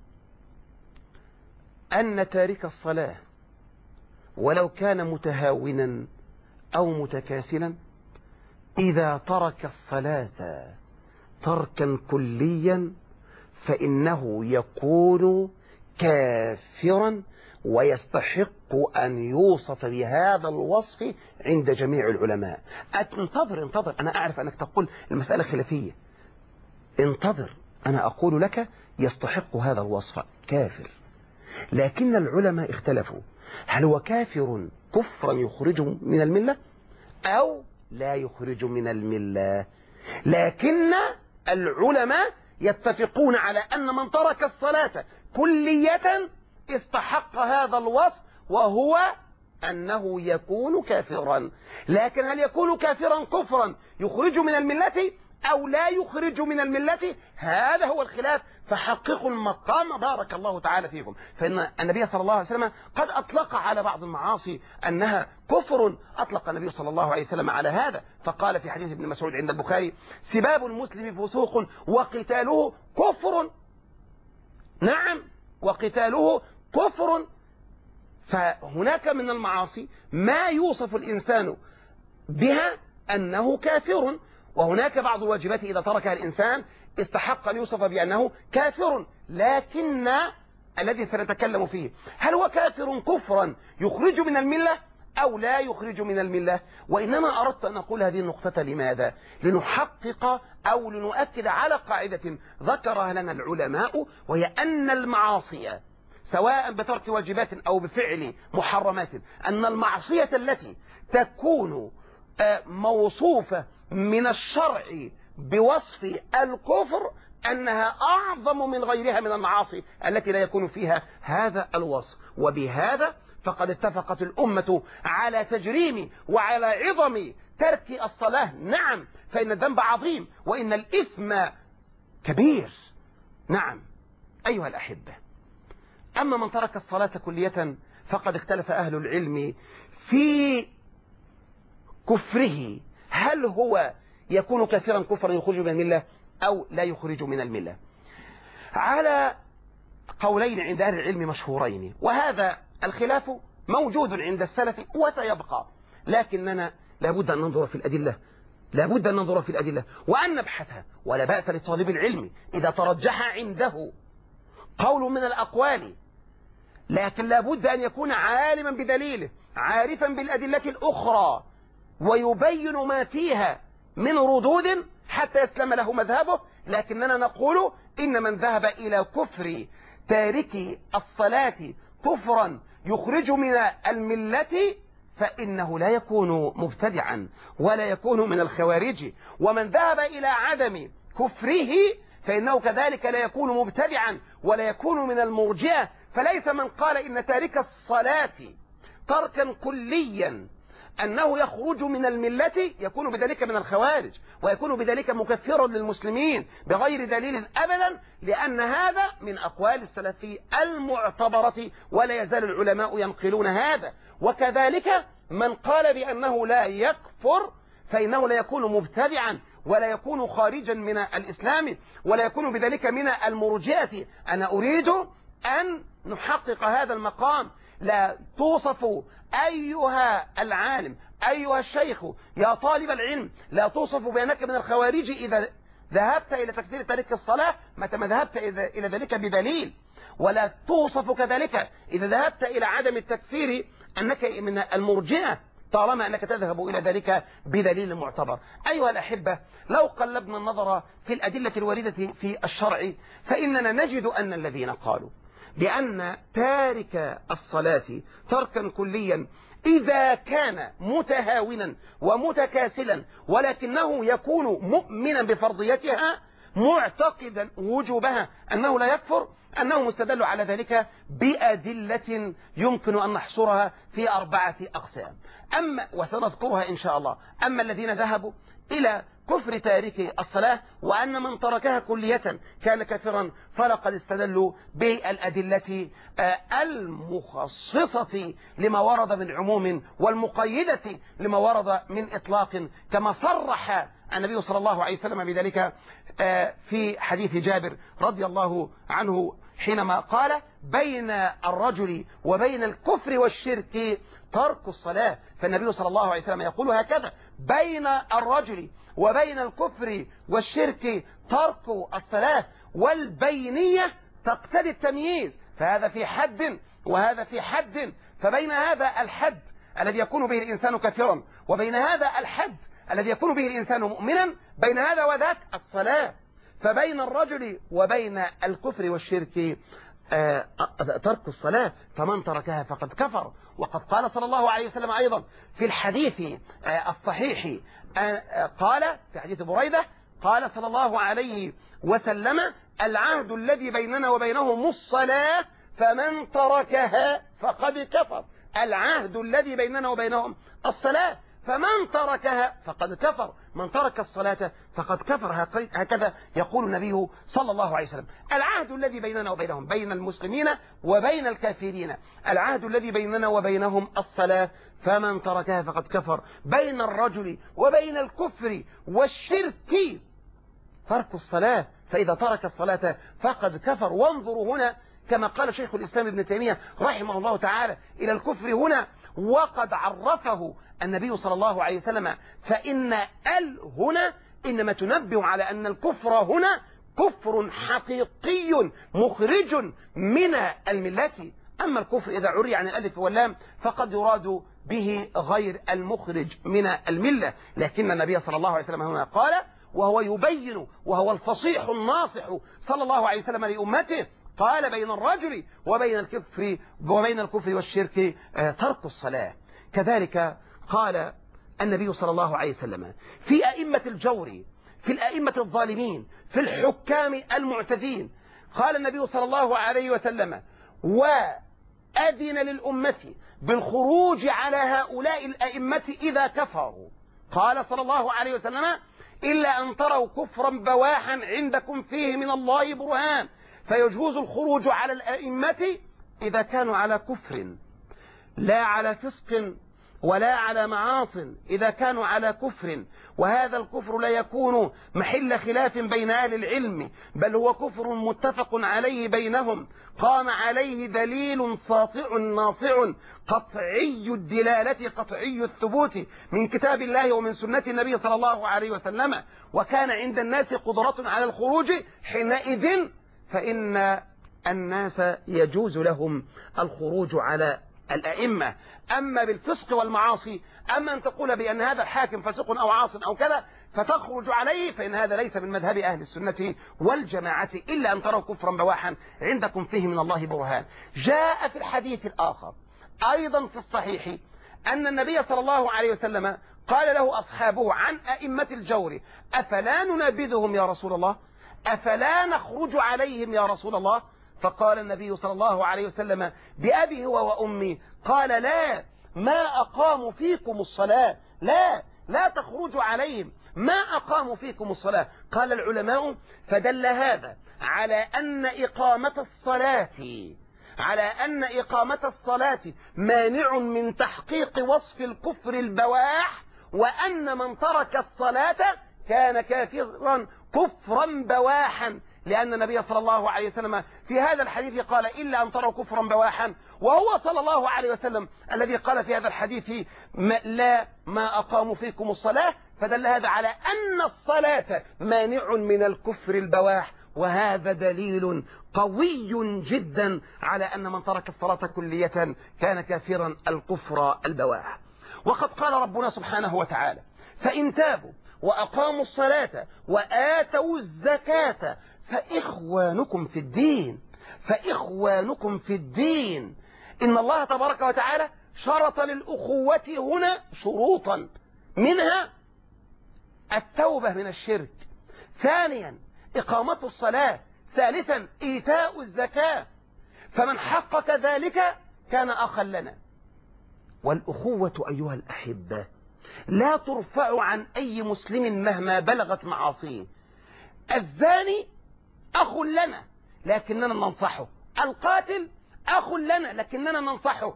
Speaker 1: أن تارك الصلاة ولو كان متهاونا أو متكاسلا إذا ترك الصلاة تركا كليا فإنه يكون كافرا ويستحق أن يوصف بهذا الوصف عند جميع العلماء. انتظر، أنا أعرف أنك تقول المسألة خلافية، انتظر، أنا أقول لك يستحق هذا الوصف كافر، لكن العلماء اختلفوا هل هو كافر كفرا يخرج من الملة أو لا يخرج من الملة. لكن العلماء يتفقون على أن من ترك الصلاة كلية استحق هذا الوصف، وهو أنه يكون كافرا. لكن هل يكون كافرا كفرا يخرج من الملة أو لا يخرج من الملة، هذا هو الخلاف، فحققوا المقام بارك الله تعالى فيكم. فإن النبي صلى الله عليه وسلم قد أطلق على بعض المعاصي أنها كفر، أطلق النبي صلى الله عليه وسلم على هذا، فقال في حديث ابن مسعود عند البخاري: سباب المسلم فسوق وقتاله كفر. نعم، وقتاله كفر. فهناك من المعاصي ما يوصف الإنسان بها أنه كافر، وهناك بعض الواجبات إذا تركها الإنسان استحق أن يوصف بأنه كافر. لكن الذي سنتكلم فيه، هل هو كافر كفرا يخرج من الملة أو لا يخرج من الملة؟ وإنما أردت أن أقول هذه النقطة لماذا؟ لنحقق أو لنؤكد على قاعدة ذكرها لنا العلماء، وهي أن المعاصي سواء بترك واجبات أو بفعل محرمات، أن المعصية التي تكون موصوفة من الشرع بوصف الكفر أنها أعظم من غيرها من المعاصي التي لا يكون فيها هذا الوصف. وبهذا فقد اتفقت الأمة على تجريم وعلى عظم ترك الصلاة. نعم، فإن الذنب عظيم وإن الإثم كبير. نعم أيها الأحبة، أما من ترك الصلاة كلية فقد اختلف أهل العلم في كفره، هل هو يكون كافرا كفرا يخرج من الملة أو لا يخرج من الملة، على قولين عند أهل العلم مشهورين، وهذا الخلاف موجود عند السلف وسيبقى، لكننا لابد أن ننظر في الأدلة، لابد أن ننظر في الأدلة وأن نبحثها. ولا بأس لطالب العلم إذا ترجح عنده قول من الأقوال، لكن لابد أن يكون عالما بدليله، عارفا بالأدلة الأخرى، ويبين ما فيها من ردود حتى يسلم له مذهبه. لكننا نقول إن من ذهب إلى كفر تارك الصلاة كفرا يخرج من الملة فإنه لا يكون مبتدعا ولا يكون من الخوارج، ومن ذهب إلى عدم كفره فإنه كذلك لا يكون مبتدعا ولا يكون من المرجئة. فليس من قال إن تارك الصلاة تركا كليا أنه يخرج من الملة يكون بذلك من الخوارج ويكون بذلك مكفرا للمسلمين بغير دليل أبدا، لأن هذا من أقوال السلف المعتبرة ولا يزال العلماء ينقلون هذا. وكذلك من قال بأنه لا يكفر فإنه لا يكون مبتدعا ولا يكون خارجا من الإسلام ولا يكون بذلك من المرجئة. أنا أريد أن نحقق هذا المقام. لا توصف أيها العالم أيها الشيخ يا طالب العلم، لا توصف بأنك من الخوارج إذا ذهبت إلى تكفير تارك الصلاة متى ما ذهبت إلى ذلك بدليل، ولا توصف كذلك إذا ذهبت إلى عدم التكفير أنك من المرجئة طالما أنك تذهب إلى ذلك بدليل معتبر. أيها الأحبة، لو قلبنا النظر في الأدلة الواردة في الشرع فإننا نجد أن الذين قالوا بأن تارك الصلاة تركا كليا إذا كان متهاونا ومتكاسلا ولكنه يكون مؤمنا بفرضيتها معتقدا وجوبها أنه لا يكفر، أنه مستدل على ذلك بأدلة يمكن أن نحصرها في 4 أقسام، أما وسنذكرها إن شاء الله. أما الذين ذهبوا إلى كفر تارك الصلاة وأن من تركها كلية كان كافرا فلقد استدلوا بالأدلة المخصصة لما ورد من عموم والمقيدة لما ورد من إطلاق، كما صرح النبي صلى الله عليه وسلم بذلك في حديث جابر رضي الله عنه حينما قال: بين الرجل وبين الكفر والشرك ترك الصلاة. فالنبي صلى الله عليه وسلم يقول هكذا: بين الرجل وبين الكفر والشرك ترك الصلاة، والبينية تقتضي التمييز، فهذا في حد وهذا في حد، فبين هذا الحد الذي يكون به الإنسان كافرا وبين هذا الحد الذي يكون به الإنسان مؤمنا، بين هذا وذاك الصلاة. فبين الرجل وبين الكفر والشرك ترك الصلاة، فمن تركها فقد كفر. وقد قال صلى الله عليه وسلم أيضا في الحديث الصحيح، قال في حديث بريدة قال صلى الله عليه وسلم: العهد الذي بيننا وبينهم الصلاة فمن تركها فقد كفر. العهد الذي بيننا وبينهم الصلاة، فمن تركها فقد كفر، من ترك الصلاة فقد كفر. هكذا يقول النبي صلى الله عليه وسلم. العهد الذي بيننا وبينهم، بين المسلمين وبين الكافرين، العهد الذي بيننا وبينهم الصلاة، فمن تركها فقد كفر. بين الرجل وبين الكفر والشرك ترك الصلاة، فإذا ترك الصلاة فقد كفر. وانظروا هنا كما قال شيخ الإسلام ابن تيمية رحمه الله تعالى إلى الكفر هنا، وقد عرفه النبي صلى الله عليه وسلم، فإن هنا إنما تنبه على أن الكفر هنا كفر حقيقي مخرج من الملة. أما الكفر إذا عري عن الألف واللام فقد يراد به غير المخرج من الملة. لكن النبي صلى الله عليه وسلم هنا قال، وهو يبين، وهو الفصيح الناصح صلى الله عليه وسلم لأمته، قال بين الرجل وبين الكفر والشرك ترك الصلاة. كذلك قال النبي صلى الله عليه وسلم في أئمة الجور، في الأئمة الظالمين، في الحكام المعتدين، قال النبي صلى الله عليه وسلم: وأذن للأمة بالخروج على هؤلاء الأئمة إذا كفروا. قال صلى الله عليه وسلم: إلا أن تروا كفرا بواحا عندكم فيه من الله برهان، فيجوز الخروج على الأئمة إذا كانوا على كفر، لا على فسق ولا على معاص، إذا كانوا على كفر. وهذا الكفر لا يكون محل خلاف بين أهل العلم، بل هو كفر متفق عليه بينهم، قام عليه دليل ساطع ناصع قطعي الدلالة قطعي الثبوت من كتاب الله ومن سنة النبي صلى الله عليه وسلم، وكان عند الناس قدرة على الخروج حينئذ، فإن الناس يجوز لهم الخروج على الأئمة. أما بالفسق والمعاصي، أما أن تقول بأن هذا الحاكم فسق أو عاص أو كذا فتخرج عليه، فإن هذا ليس من مذهب أهل السنة والجماعة، إلا أن تروا كفرا بواحا عندكم فيه من الله برهان. جاء في الحديث الآخر أيضا في الصحيح أن النبي صلى الله عليه وسلم قال له أصحابه عن أئمة الجور: أفلا ننابذهم يا رسول الله؟ أفلا نخرج عليهم يا رسول الله؟ فقال النبي صلى الله عليه وسلم بأبي هو وأمي، قال: لا، ما أقاموا فيكم الصلاة، لا تخرجوا عليهم ما أقاموا فيكم الصلاة. قال العلماء: فدل هذا على أن إقامة الصلاة مانع من تحقيق وصف الكفر البواح، وأن من ترك الصلاة كان كافرا كفرا بواحا، لأن النبي صلى الله عليه وسلم في هذا الحديث قال: إلا أن تروا كفرا بواحا، وهو صلى الله عليه وسلم الذي قال في هذا الحديث: لا، ما أقاموا فيكم الصلاة. فدل هذا على أن الصلاة مانع من الكفر البواح، وهذا دليل قوي جدا على أن من ترك الصلاة كلية كان كافرا الكفر البواح. وقد قال ربنا سبحانه وتعالى: فإن تابوا وأقاموا الصلاة وآتوا الزكاة فإخوانكم في الدين. إن الله تبارك وتعالى شرط للأخوة هنا شروطا، منها التوبة من الشرك، ثانيا إقامة الصلاة، ثالثا إيتاء الزكاة. فمن حقق ذلك كان أخا لنا. والأخوة أيها الأحبة لا ترفع عن أي مسلم مهما بلغت معاصيه. الزاني أخ لنا لكننا ننصحه، القاتل أخ لنا لكننا ننصحه،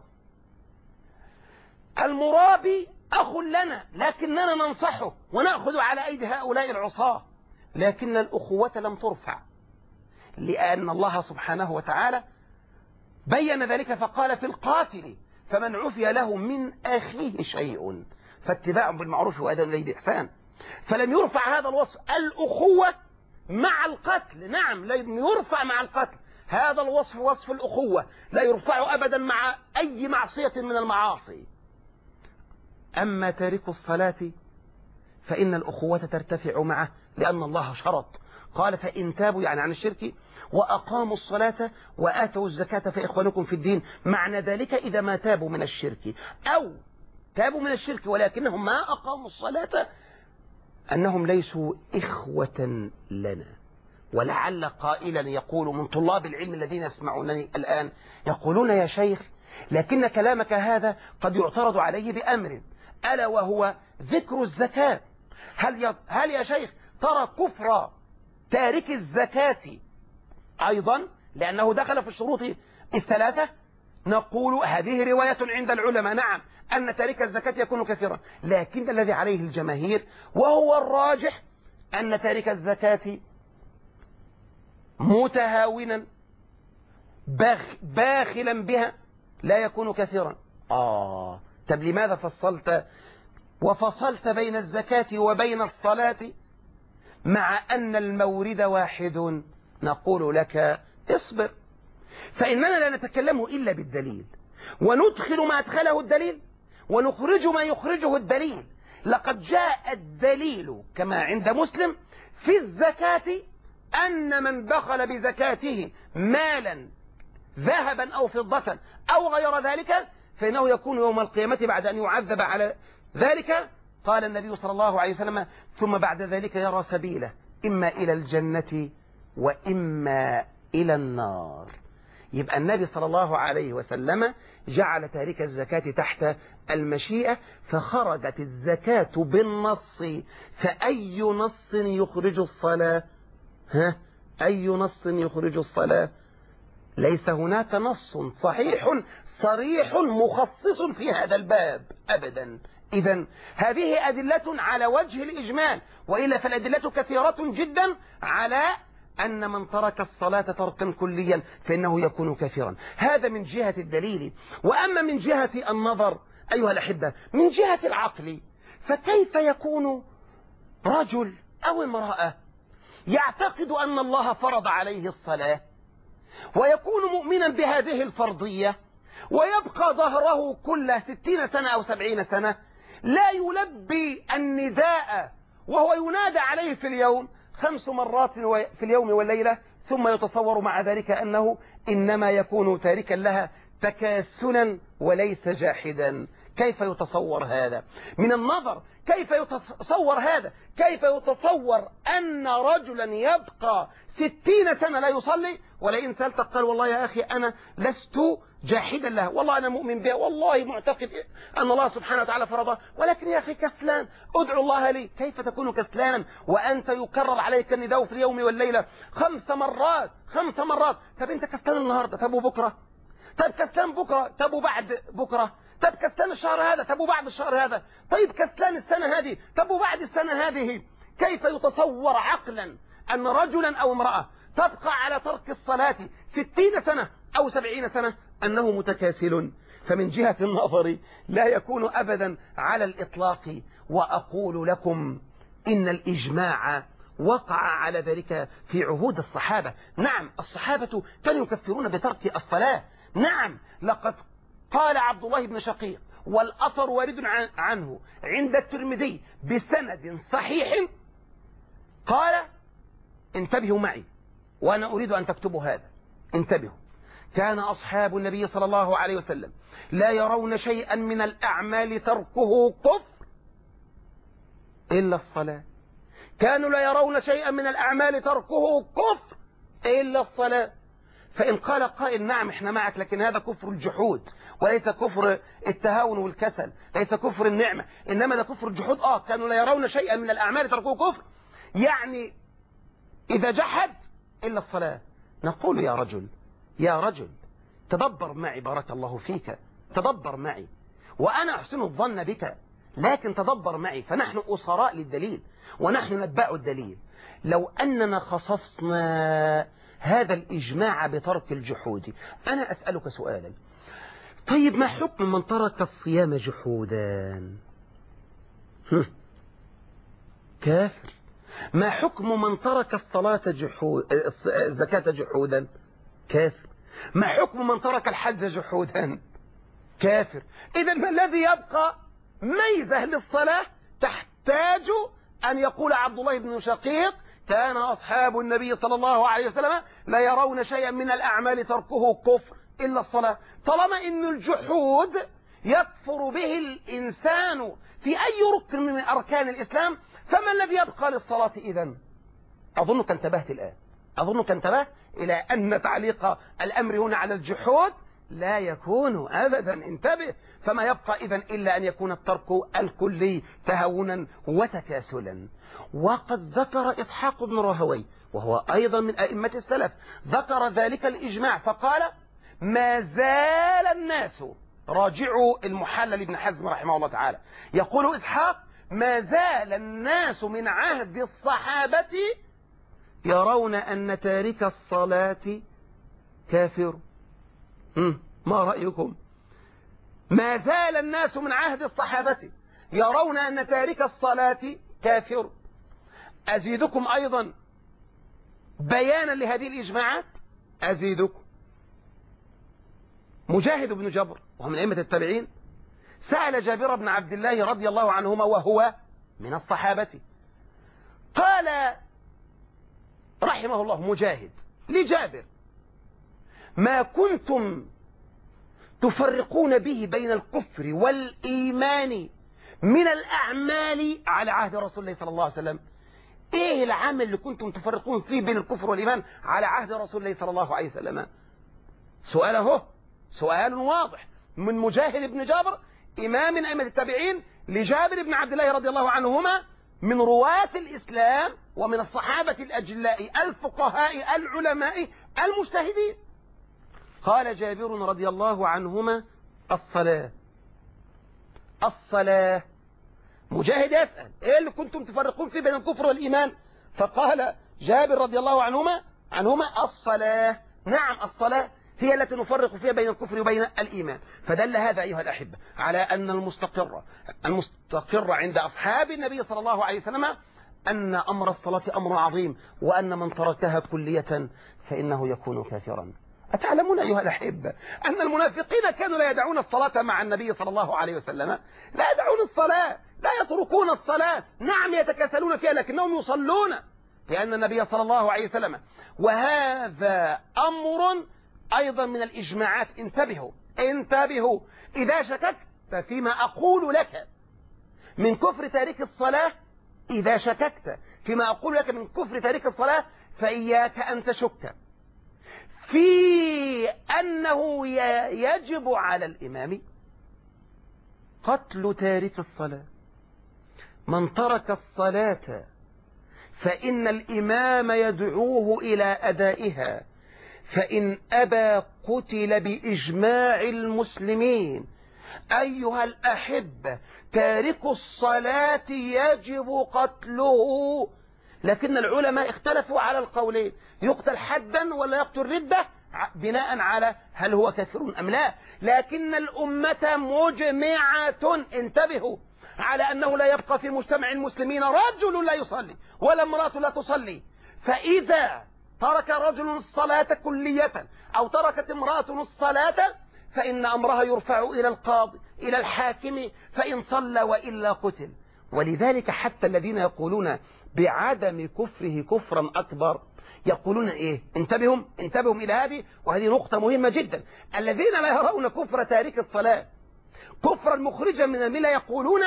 Speaker 1: المرابي أخ لنا لكننا ننصحه ونأخذ على أيدي هؤلاء العصاة. لكن الأخوة لم ترفع، لأن الله سبحانه وتعالى بين ذلك فقال: في القاتل فمن عفي له من أخيه شيء فاتباع بالمعروف وأداء إليه بإحسان. فلم يرفع هذا الوصف الأخوة مع القتل، نعم لم يرفع مع القتل، هذا الوصف وصف الأخوة لا يرفع أبدا مع أي معصية من المعاصي. أما تارك الصلاة فإن الأخوة ترتفع معه، لأن الله شرط، قال: فإن تابوا يعني عن الشرك وأقاموا الصلاة وآتوا الزكاة فإخوانكم في الدين. معنى ذلك إذا ما تابوا من الشرك أو تابوا من الشرك ولكنهم ما أقاموا الصلاة أنهم ليسوا إخوة لنا. ولعل قائلا يقول من طلاب العلم الذين يسمعونني الآن، يقولون: يا شيخ، لكن كلامك هذا قد يعترض عليه بأمر. ألا وهو ذكر الزكاة. هل يا شيخ ترى كفر تارك الزكاة أيضا لأنه دخل في الشروط الثلاثة؟ نقول هذه رواية عند العلماء، نعم، أن تارك الزكاة يكون كثيرا، لكن الذي عليه الجماهير وهو الراجح أن تارك الزكاة متهاونا باخلا بها لا يكون كثيرا. طب لماذا فصلت بين الزكاة وبين الصلاة مع أن المورد واحد؟ نقول لك اصبر، فإننا لا نتكلم إلا بالدليل، وندخل ما أدخله الدليل ونخرج ما يخرجه الدليل. لقد جاء الدليل كما عند مسلم في الزكاة أن من دخل بزكاته مالا ذهبا أو فضة أو غير ذلك فإنه يكون يوم القيامة بعد أن يعذب على ذلك، قال النبي صلى الله عليه وسلم: ثم بعد ذلك يرى سبيله إما إلى الجنة وإما إلى النار. يبقى النبي صلى الله عليه وسلم جعل تارك الزكاة تحت المشيئة، فخرجت الزكاة بالنص. فأي نص يخرج الصلاة؟ أي نص يخرج الصلاة؟ ليس هناك نص صحيح صريح مخصص في هذا الباب أبدا. إذن هذه أدلة على وجه الإجمال، وإلا فالأدلة كثيرة جدا على أن من ترك الصلاة تركا كليا فإنه يكون كافرا. هذا من جهة الدليل. وأما من جهة النظر أيها الأحبة، من جهة العقل، فكيف يكون رجل أو امرأة يعتقد أن الله فرض عليه الصلاة ويكون مؤمنا بهذه الفرضية ويبقى ظهره كل 60 سنة أو 70 سنة لا يلبي النداء، وهو ينادى عليه في اليوم 5 مرات في اليوم والليلة، ثم يتصور مع ذلك أنه إنما يكون تاركا لها تكاسلا وليس جاحدا؟ كيف يتصور هذا؟ من النظر كيف يتصور هذا؟ كيف يتصور أن رجلا يبقى 60 سنة لا يصلي، ولئن سألتك قال: والله يا أخي أنا لست جاحدا لها، والله أنا مؤمن بها، والله معتقد أن الله سبحانه وتعالى فرضها، ولكن يا أخي كسلان، أدعو الله لي. كيف تكون كسلانا وأنت يكرر عليك النداء في اليوم والليلة 5 مرات 5 مرات؟ طب أنت كسلان النهاردة، طب وبكرة؟ طب كسلان بكرة، طب وبعد بكرة؟ طب كسلان الشهر هذا، طب وبعد الشهر هذا؟ طيب كسلان السنة هذه، طب وبعد السنة هذه؟ كيف يتصور عقلا أن رجلا أو امرأة تبقى على ترك الصلاة 60 سنة أو 70 سنة أنه متكاسل؟ فمن جهة النظر لا يكون أبدا على الإطلاق. وأقول لكم إن الإجماع وقع على ذلك في عهود الصحابة. نعم، الصحابة كانوا يكفرون بترك الصلاة. نعم، لقد قال عبد الله بن شقيق، والأثر وارد عنه عند الترمذي بسند صحيح، قال: انتبهوا معي وأنا أريد أن تكتبوا هذا، انتبهوا: كان أصحاب النبي صلى الله عليه وسلم لا يرون شيئا من الأعمال تركه كفر إلا الصلاة. كانوا لا يرون شيئا من الأعمال تركه كفر إلا الصلاة. فإن قال قائل: نعم احنا معك، لكن هذا كفر الجحود وليس كفر التهاون والكسل، ليس كفر النعمة، إنما ده كفر الجحود. كانوا لا يرون شيئا من الأعمال تركه كفر، يعني إذا جحد إلا الصلاة. نقول: يا رجل تدبر معي، بارك الله فيك، تدبر معي، وأنا أحسن الظن بك، لكن تدبر معي، فنحن أسراء للدليل ونحن نتبع الدليل. لو أننا خصصنا هذا الإجماع بترك الجحود، أنا أسألك سؤالا: طيب ما حكم من ترك الصيام جحودا؟ كافر. ما حكم من ترك الزكاة جحودا؟ كافر. ما حكم من ترك الحج جحودا؟ كافر. إذا ما الذي يبقى ميزة للصلاة تحتاج أن يقول عبد الله بن شقيق: كان أصحاب النبي صلى الله عليه وسلم لا يرون شيئا من الأعمال تركه كفر إلا الصلاة؟ طالما إن الجحود يكفر به الإنسان في أي ركن من أركان الإسلام، فما الذي يبقى للصلاة إذن؟ أظنك انتبهت الآن، أظنك انتبهت إلى أن تعليق الأمر هنا على الجحود لا يكون أبدا. انتبه. فما يبقى إذن إلا أن يكون الترك الكلي تهونا وتكاسلا. وقد ذكر إسحاق بن راهويه وهو أيضا من أئمة السلف ذكر ذلك الإجماع فقال ما زال الناس، راجعوا المحلل ابن حزم رحمه الله تعالى، يقول إسحاق ما زال الناس من عهد الصحابة يرون أن تارك الصلاة كافر. ما رأيكم؟ ما زال الناس من عهد الصحابة يرون أن تارك الصلاة كافر. أزيدكم أيضا بيانا لهذه الإجماعات، أزيدكم. مجاهد بن جبر وهو من أئمة التابعين سأل جابر بن عبد الله رضي الله عنهما وهو من الصحابة، قال رحمه الله مجاهد لجابر ما كنتم تفرقون به بين الكفر والإيمان من الأعمال على عهد رسول الله صلى الله عليه وسلم؟ ايه العمل اللي كنتم تفرقون فيه بين الكفر والإيمان على عهد رسول الله صلى الله عليه وسلم؟ سؤاله سؤال واضح من مجاهد بن جابر إمام من أئمة التابعين لجابر بن عبد الله رضي الله عنهما من رواة الإسلام ومن الصحابة الأجلاء الفقهاء العلماء المجتهدين. قال جابر رضي الله عنهما الصلاة. مجاهد يسأل ايه اللي كنتم تفرقون فيه بين الكفر والإيمان؟ فقال جابر رضي الله عنهما الصلاة. نعم الصلاة هي التي نفرق فيها بين الكفر وبين الإيمان. فدل هذا أيها الأحبة على أن المستقر عند أصحاب النبي صلى الله عليه وسلم أن أمر الصلاة أمر عظيم، وأن من تركها كلية فإنه يكون كافرا. أتعلمون أيها الأحبة أن المنافقين كانوا لا يدعون الصلاة مع النبي صلى الله عليه وسلم، لا يدعون الصلاة، لا يتركون الصلاة، نعم يتكاسلون فيها لكنهم يصلون لأن النبي صلى الله عليه وسلم. وهذا أمر أيضا من الإجماعات. انتبهوا إذا شككت فيما أقول لك من كفر تارك الصلاة، إذا شككت فيما أقول لك من كفر تارك الصلاة فإياك أن تشك في أنه يجب على الإمام قتل تارك الصلاة. من ترك الصلاة فإن الإمام يدعوه إلى أدائها، فإن أبى قتل بإجماع المسلمين. أيها الأحبة تارك الصلاة يجب قتله، لكن العلماء اختلفوا على القولين، يقتل حدا ولا يقتل ردة بناء على هل هو كافر أم لا. لكن الأمة مجمعة، انتبهوا، على أنه لا يبقى في مجتمع المسلمين رجل لا يصلي ولا امرأة لا تصلي. فإذا ترك رجل الصلاة كلية أو تركت امرأة الصلاة فإن أمرها يرفع إلى القاضي إلى الحاكم فإن صلى وإلا قتل. ولذلك حتى الذين يقولون بعدم كفره كفرا أكبر يقولون إيه؟ انتبهوا إلى هذه، وهذه نقطة مهمة جدا. الذين لا يرون كفر تارك الصلاة كفرا مخرجا من الملة يقولون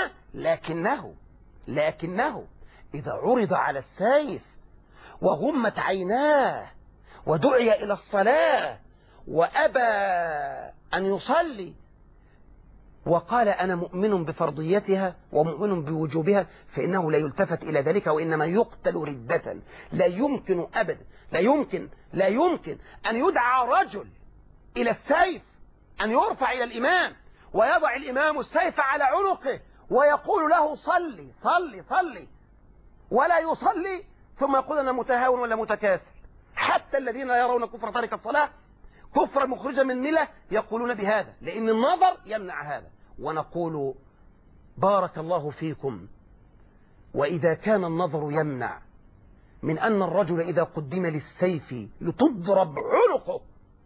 Speaker 1: لكنه إذا عرض على السيف وغمت عيناه ودعي إلى الصلاة وأبى أن يصلي وقال أنا مؤمن بفرضيتها ومؤمن بوجوبها فإنه لا يلتفت إلى ذلك وإنما يقتل ردة. لا يمكن أبدا، لا يمكن أن يدعى رجل إلى السيف، أن يرفع إلى الإمام ويضع الإمام السيف على عنقه ويقول له صلي صلي صلي ولا يصلي، ثم يقول أنا متهاون ولا متكاسل. حتى الذين لا يرون كفر تارك الصلاة كفر مخرجا من ملة يقولون بهذا، لأن النظر يمنع هذا. ونقول بارك الله فيكم، وإذا كان النظر يمنع من أن الرجل إذا قدم للسيف لتضرب عنقه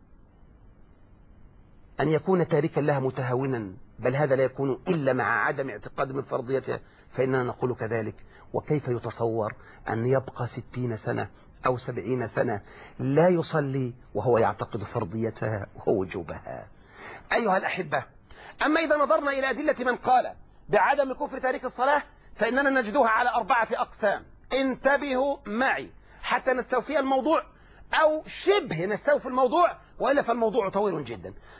Speaker 1: أن يكون تاركا لها متهاونا، بل هذا لا يكون إلا مع عدم اعتقاد من فرضيتها، فإننا نقول كذلك. وكيف يتصور أن يبقى 60 سنة أو 70 سنة لا يصلي وهو يعتقد فرضيتها ووجوبها؟ أيها الأحبة، أما إذا نظرنا إلى أدلة من قال بعدم كفر تارك الصلاة فإننا نجدها على 4 أقسام. انتبهوا معي حتى نستوفي الموضوع أو شبه نستوفي الموضوع، وإلا فالموضوع طويل جدا.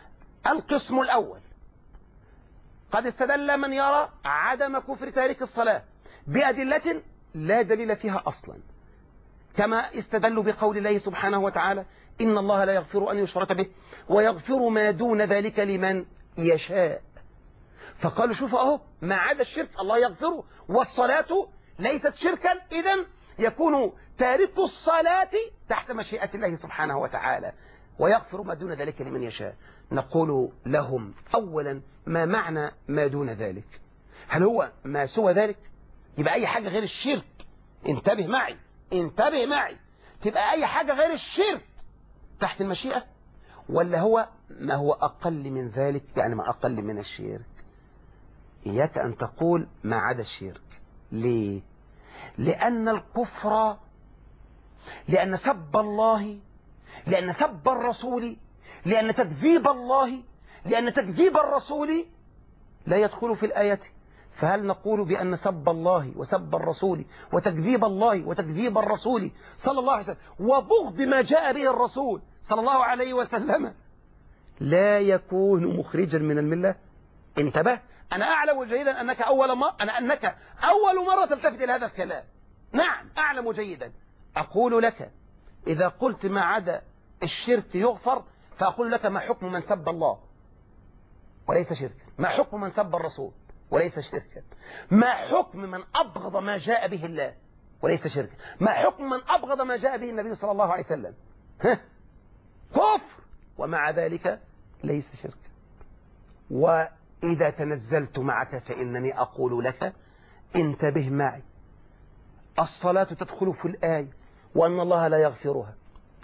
Speaker 1: القسم الأول: قد استدل من يرى عدم كفر تارك الصلاة بأدلة لا دليل فيها أصلا، كما استدلوا بقول الله سبحانه وتعالى: إن الله لا يغفر أن يشرك به ويغفر ما دون ذلك لمن يشاء. فقالوا شوفوا أهو، ما عدا الشرك الله يغفره، والصلاة ليست شركا، إذن يكون تارك الصلاة تحت مشيئة الله سبحانه وتعالى، ويغفر ما دون ذلك لمن يشاء. نقول لهم: أولا، ما معنى ما دون ذلك؟ هل هو ما سوى ذلك؟ يبقى أي حاجة غير الشرك، انتبه معي انتبه معي، تبقى أي حاجة غير الشرك تحت المشيئة، ولا هو ما هو أقل من ذلك، يعني ما أقل من الشرك؟ إياك أن تقول ما عدا الشرك. ليه؟ لأن الكفر، لأن سب الله، لأن سب الرسول، لأن تكذيب الله، لأن تكذيب الرسول لا يدخل في الآية. فهل نقول بأن سب الله وسب الرسول وتكذيب الله وتكذيب الرسول صلى الله عليه وسلم وبغض ما جاء به الرسول صلى الله عليه وسلم لا يكون مخرجا من الملة؟ انتبه، أنا أعلم جيدا أنك أول مرة تلتفت إلى هذا الكلام. نعم أعلم جيدا. أقول لك: إذا قلت ما عدا الشرك يغفر، فأقول لك: ما حكم من سب الله وليس شركا؟ ما حكم من سب الرسول وليس شركا؟ ما حكم من أبغض ما جاء به الله وليس شركا؟ ما حكم من أبغض ما جاء به النبي صلى الله عليه وسلم؟ كفر، ومع ذلك ليس شركا. وإذا تنزلت معك فإنني أقول لك: انتبه معي، الصلاة تدخل في الآية وأن الله لا يغفرها.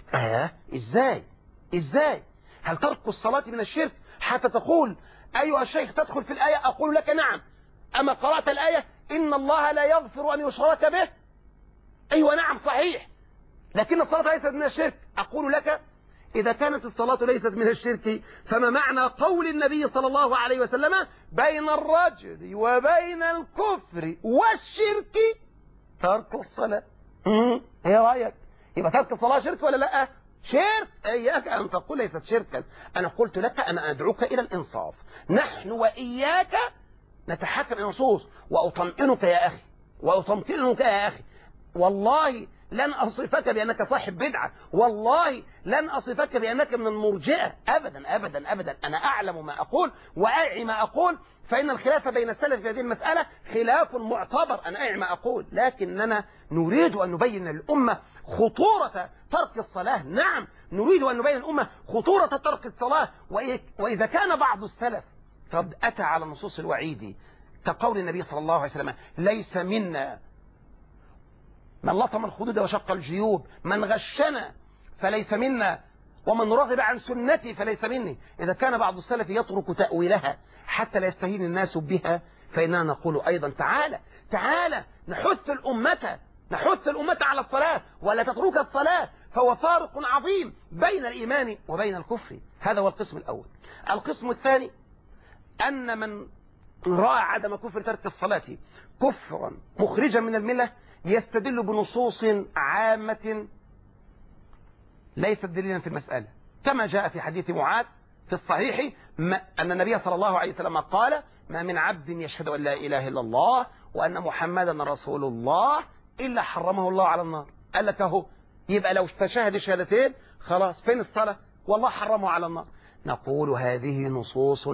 Speaker 1: إزاي؟ هل ترك الصلاة من الشرك حتى تقول أيها الشيخ تدخل في الآية؟ أقول لك: نعم. أما قرأت الآية إن الله لا يغفر أن يشرك به؟ أيوة نعم صحيح، لكن الصلاة ليست من الشرك. أقول لك: إذا كانت الصلاة ليست من الشرك، فما معنى قول النبي صلى الله عليه وسلم: بين الرجل وبين الكفر والشرك ترك الصلاة؟ ايه رأيك؟ يبقى ترك الصلاة شرك ولا لا؟ شرك. إياك أن تقول ليست شركا. أنا قلت لك: أنا أدعوك إلى الإنصاف. نحن وإياك نتحكم النصوص، وأطمئنك يا أخي والله لن أصفك بأنك صاحب بدعة، والله لن أصفك بأنك من المرجئة، أبدا أبدا أبدا. أنا أعلم ما أقول وأعي ما أقول، فإن الخلاف بين السلف في هذه المسألة خلاف معتبر. أنا أعي ما أقول، لكننا نريد أن نبين للأمة خطورة ترك الصلاة. نعم نريد أن نبين للأمة خطورة ترك الصلاة. وإذا كان بعض السلف قد أتى على نصوص الوعيد كقول النبي صلى الله عليه وسلم: ليس منا من لطم الخدود وشق الجيوب، من غشنا فليس منا، ومن رغب عن سنتي فليس مني. إذا كان بعض السلف يترك تأويلها حتى لا يستهين الناس بها، فإننا نقول أيضا: تعالى نحث الأمة على الصلاة ولا تترك الصلاة، فهو فارق عظيم بين الإيمان وبين الكفر. هذا هو القسم الأول. القسم الثاني: أن من رأى عدم كفر ترك الصلاة كفرا مخرجا من الملة يستدل بنصوص عامة ليست دليلا في المسألة، كما جاء في حديث معاذ في الصحيح أن النبي صلى الله عليه وسلم قال: ما من عبد يشهد أن لا إله إلا الله وأن محمدا رسول الله إلا حرمه الله على النار. قال لك أهو، يبقى لو تشهد الشهادتين خلاص، فين الصلاة؟ والله حرمه على النار. نقول: هذه نصوص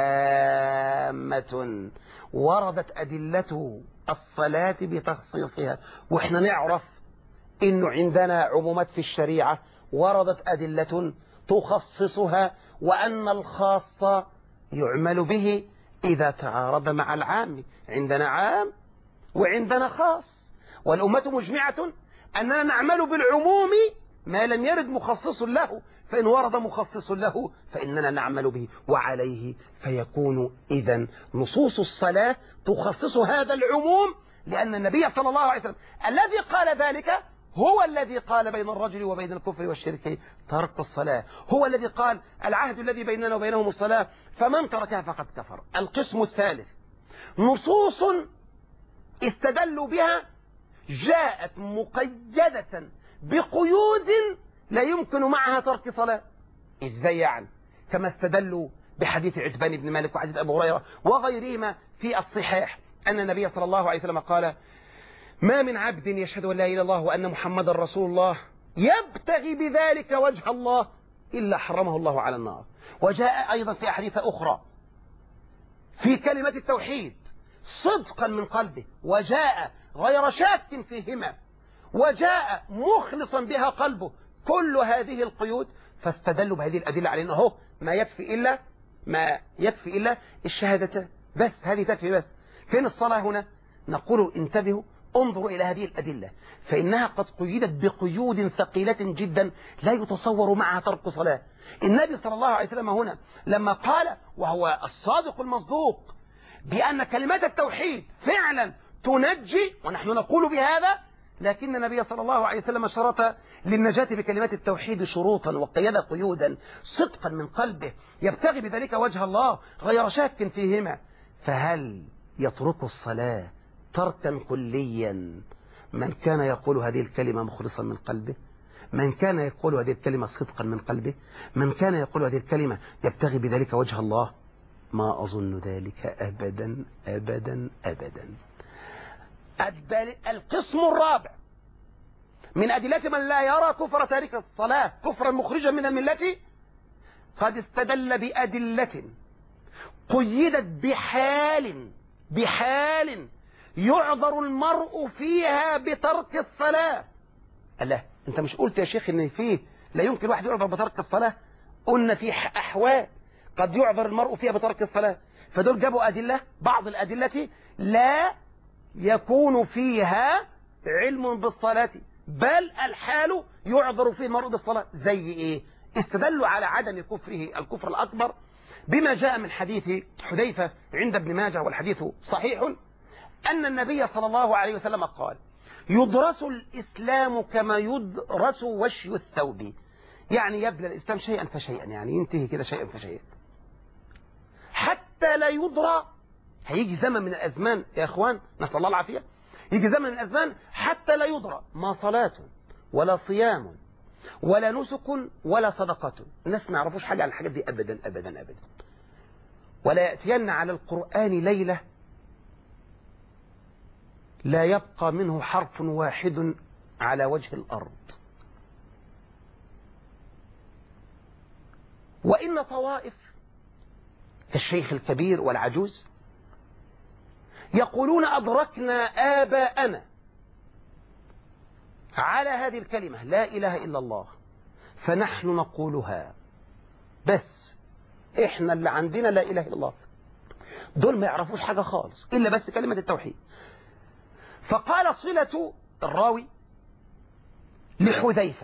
Speaker 1: عامة وردت أدلة الصلاة بتخصيصها، وإحنا نعرف إنه عندنا عمومات في الشريعة وردت أدلة تخصصها، وأن الخاص يعمل به إذا تعارض مع العام. عندنا عام وعندنا خاص، والأمة مجمعة أننا نعمل بالعموم ما لم يرد مخصص له، فإن ورد مخصص له فإننا نعمل به، وعليه فيكون إذن نصوص الصلاة تخصص هذا العموم، لأن النبي صلى الله عليه وسلم الذي قال ذلك هو الذي قال: بين الرجل وبين الكفر والشرك ترك الصلاة. هو الذي قال: العهد الذي بيننا وبينهم الصلاة، فمن تركها فقد كفر. القسم الثالث: نصوص استدلوا بها جاءت مقيدة بقيود لا يمكن معها ترك صلاة. إزاي يعني؟ كما استدلوا بحديث عتبان بن مالك وحديث أبو هريرة وغيرهما في الصحاح أن النبي صلى الله عليه وسلم قال: ما من عبد يشهد أن لا إله إلا الله وأن محمدا رسول الله يبتغي بذلك وجه الله إلا حرمه الله على النار. وجاء أيضا في أحاديث أخرى في كلمة التوحيد صدقا من قلبه، وجاء غير شاك فيهما، وجاء مخلصا بها قلبه، كل هذه القيود. فاستدلوا بهذه الأدلة على أنه ما يكفي إلا الشهادة بس، هذه تكفي بس. فين الصلاة هنا؟ نقول انتبهوا، انظروا إلى هذه الأدلة، فإنها قد قيدت بقيود ثقيلة جدا لا يتصور معها ترك صلاة. النبي صلى الله عليه وسلم هنا لما قال، وهو الصادق المصدوق، بأن كلمات التوحيد فعلا تنجي، ونحن نقول بهذا، لكن النبي صلى الله عليه وسلم شرط للنجاة بكلمات التوحيد شروطا وقيد قيودا صدقا من قلبه يبتغي بذلك وجه الله غير شاك فيهما. فهل يترك الصلاة تركا كليا من كان يقول هذه الكلمة مخلصا من قلبه، من كان يقول هذه الكلمة صدقا من قلبه، من كان يقول هذه الكلمة يبتغي بذلك وجه الله؟ ما أظن ذلك أبدا أبدا أبدا. القسم الرابع من أدلة من لا يرى كفر تارك الصلاة كفرا مخرجا من الملة، قد استدل بأدلة قيدت بحال يعذر المرء فيها بترك الصلاة. الله، انت مش قلت يا شيخ ان فيه لا يمكن واحد يعذر بترك الصلاة؟ قلنا في أحوال قد يعذر المرء فيها بترك الصلاة، فدول جابوا أدلة، بعض الأدلة لا يكون فيها علم بالصلاة، بل الحال يعذر فيه المرء بالصلاة. زي ايه؟ استدلوا على عدم كفره الكفر الأكبر بما جاء من حديث حذيفة عند ابن ماجه، والحديث صحيح، أن النبي صلى الله عليه وسلم قال: يدرس الإسلام كما يدرس وشي الثوب، يعني يبلى الإسلام شيئا فشيئا، يعني ينتهي كده شيئا فشيئا حتى لا يدرى. هيجي زمن من الأزمان يا إخوان، نسأل الله العافية، يجي زمن من الأزمان حتى لا يدرى ما صلاة ولا صيام ولا نسك ولا صدقة. الناس ما يعرفوش حاجة عن الحاجات دي أبدا أبدا أبدا. ولا يأتين على القرآن ليلة لا يبقى منه حرف واحد على وجه الأرض. وإن طوائف كالشيخ الكبير والعجوز يقولون أدركنا آباءنا على هذه الكلمة لا إله إلا الله، فنحن نقولها، بس إحنا اللي عندنا لا إله إلا الله. دول ما يعرفوش حاجة خالص إلا بس كلمة التوحيد. فقال صلة الراوي لحذيفة: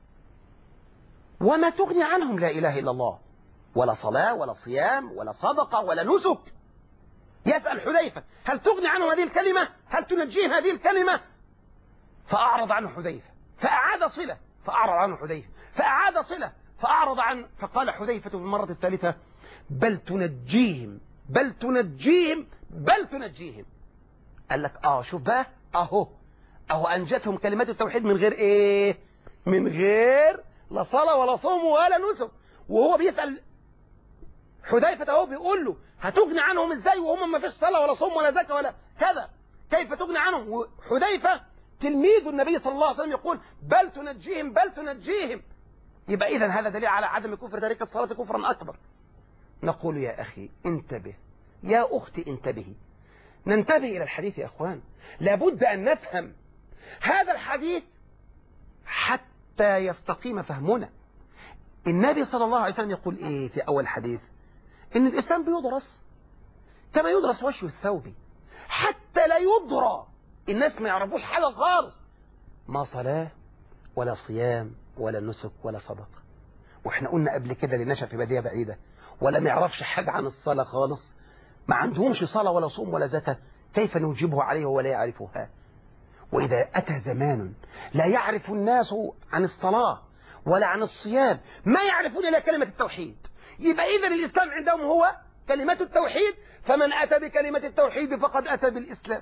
Speaker 1: وما تغني عنهم لا إله إلا الله، ولا صلاة ولا صيام ولا صدقة ولا نسك. يسأل حذيفة: هل تغني عنهم هذه الكلمة؟ هل تنجيهم هذه الكلمة؟ فأعرض عنه حذيفة، فأعاد صلة، فأعرض عنه حذيفة، فأعاد صلة، فأعرض عنه، فقال حذيفة في المرة الثالثة: بل تنجيهم بل تنجيهم بل تنجيهم. قال لك شوف بقى، اهو أنجتهم كلمات التوحيد من غير ايه؟ من غير لا صلاة ولا صوم ولا نسك. وهو بيسأل حذيفة اهو، بيقول له: هتغني عنهم ازاي وهم ما فيش صلاة ولا صوم ولا زكاة ولا كذا؟ كيف تغني عنهم؟ وحذيفة تلميذ النبي صلى الله عليه وسلم يقول: بل تنجيهم بل تنجيهم. يبقى إذن هذا دليل على عدم كفر تارك الصلاة كفرا أكبر. نقول يا أخي انتبه، يا أختي انتبهي، ننتبه إلى الحديث يا أخوان. لابد أن نفهم هذا الحديث حتى يستقيم فهمنا. النبي صلى الله عليه وسلم يقول إيه في أول حديث؟ إن الإسلام بيدرس كما يدرس وشي الثوب، حتى لا يدرى، الناس ما يعرفوش حاجة خالص، ما صلاة ولا صيام ولا نسك ولا صدقة. وإحنا قلنا قبل كده اللي نشأ في بادية بعيدة ولا ما يعرفش حاجة عن الصلاة خالص، ما عندهمش صلاة ولا صوم ولا زكاة، كيف نوجبه عليه ولا يعرفها؟ وإذا أتى زمان لا يعرف الناس عن الصلاة ولا عن الصيام، ما يعرفون إلا كلمة التوحيد، يبقى إذن الإسلام عندهم هو كلمة التوحيد، فمن أتى بكلمة التوحيد فقد أتى بالإسلام.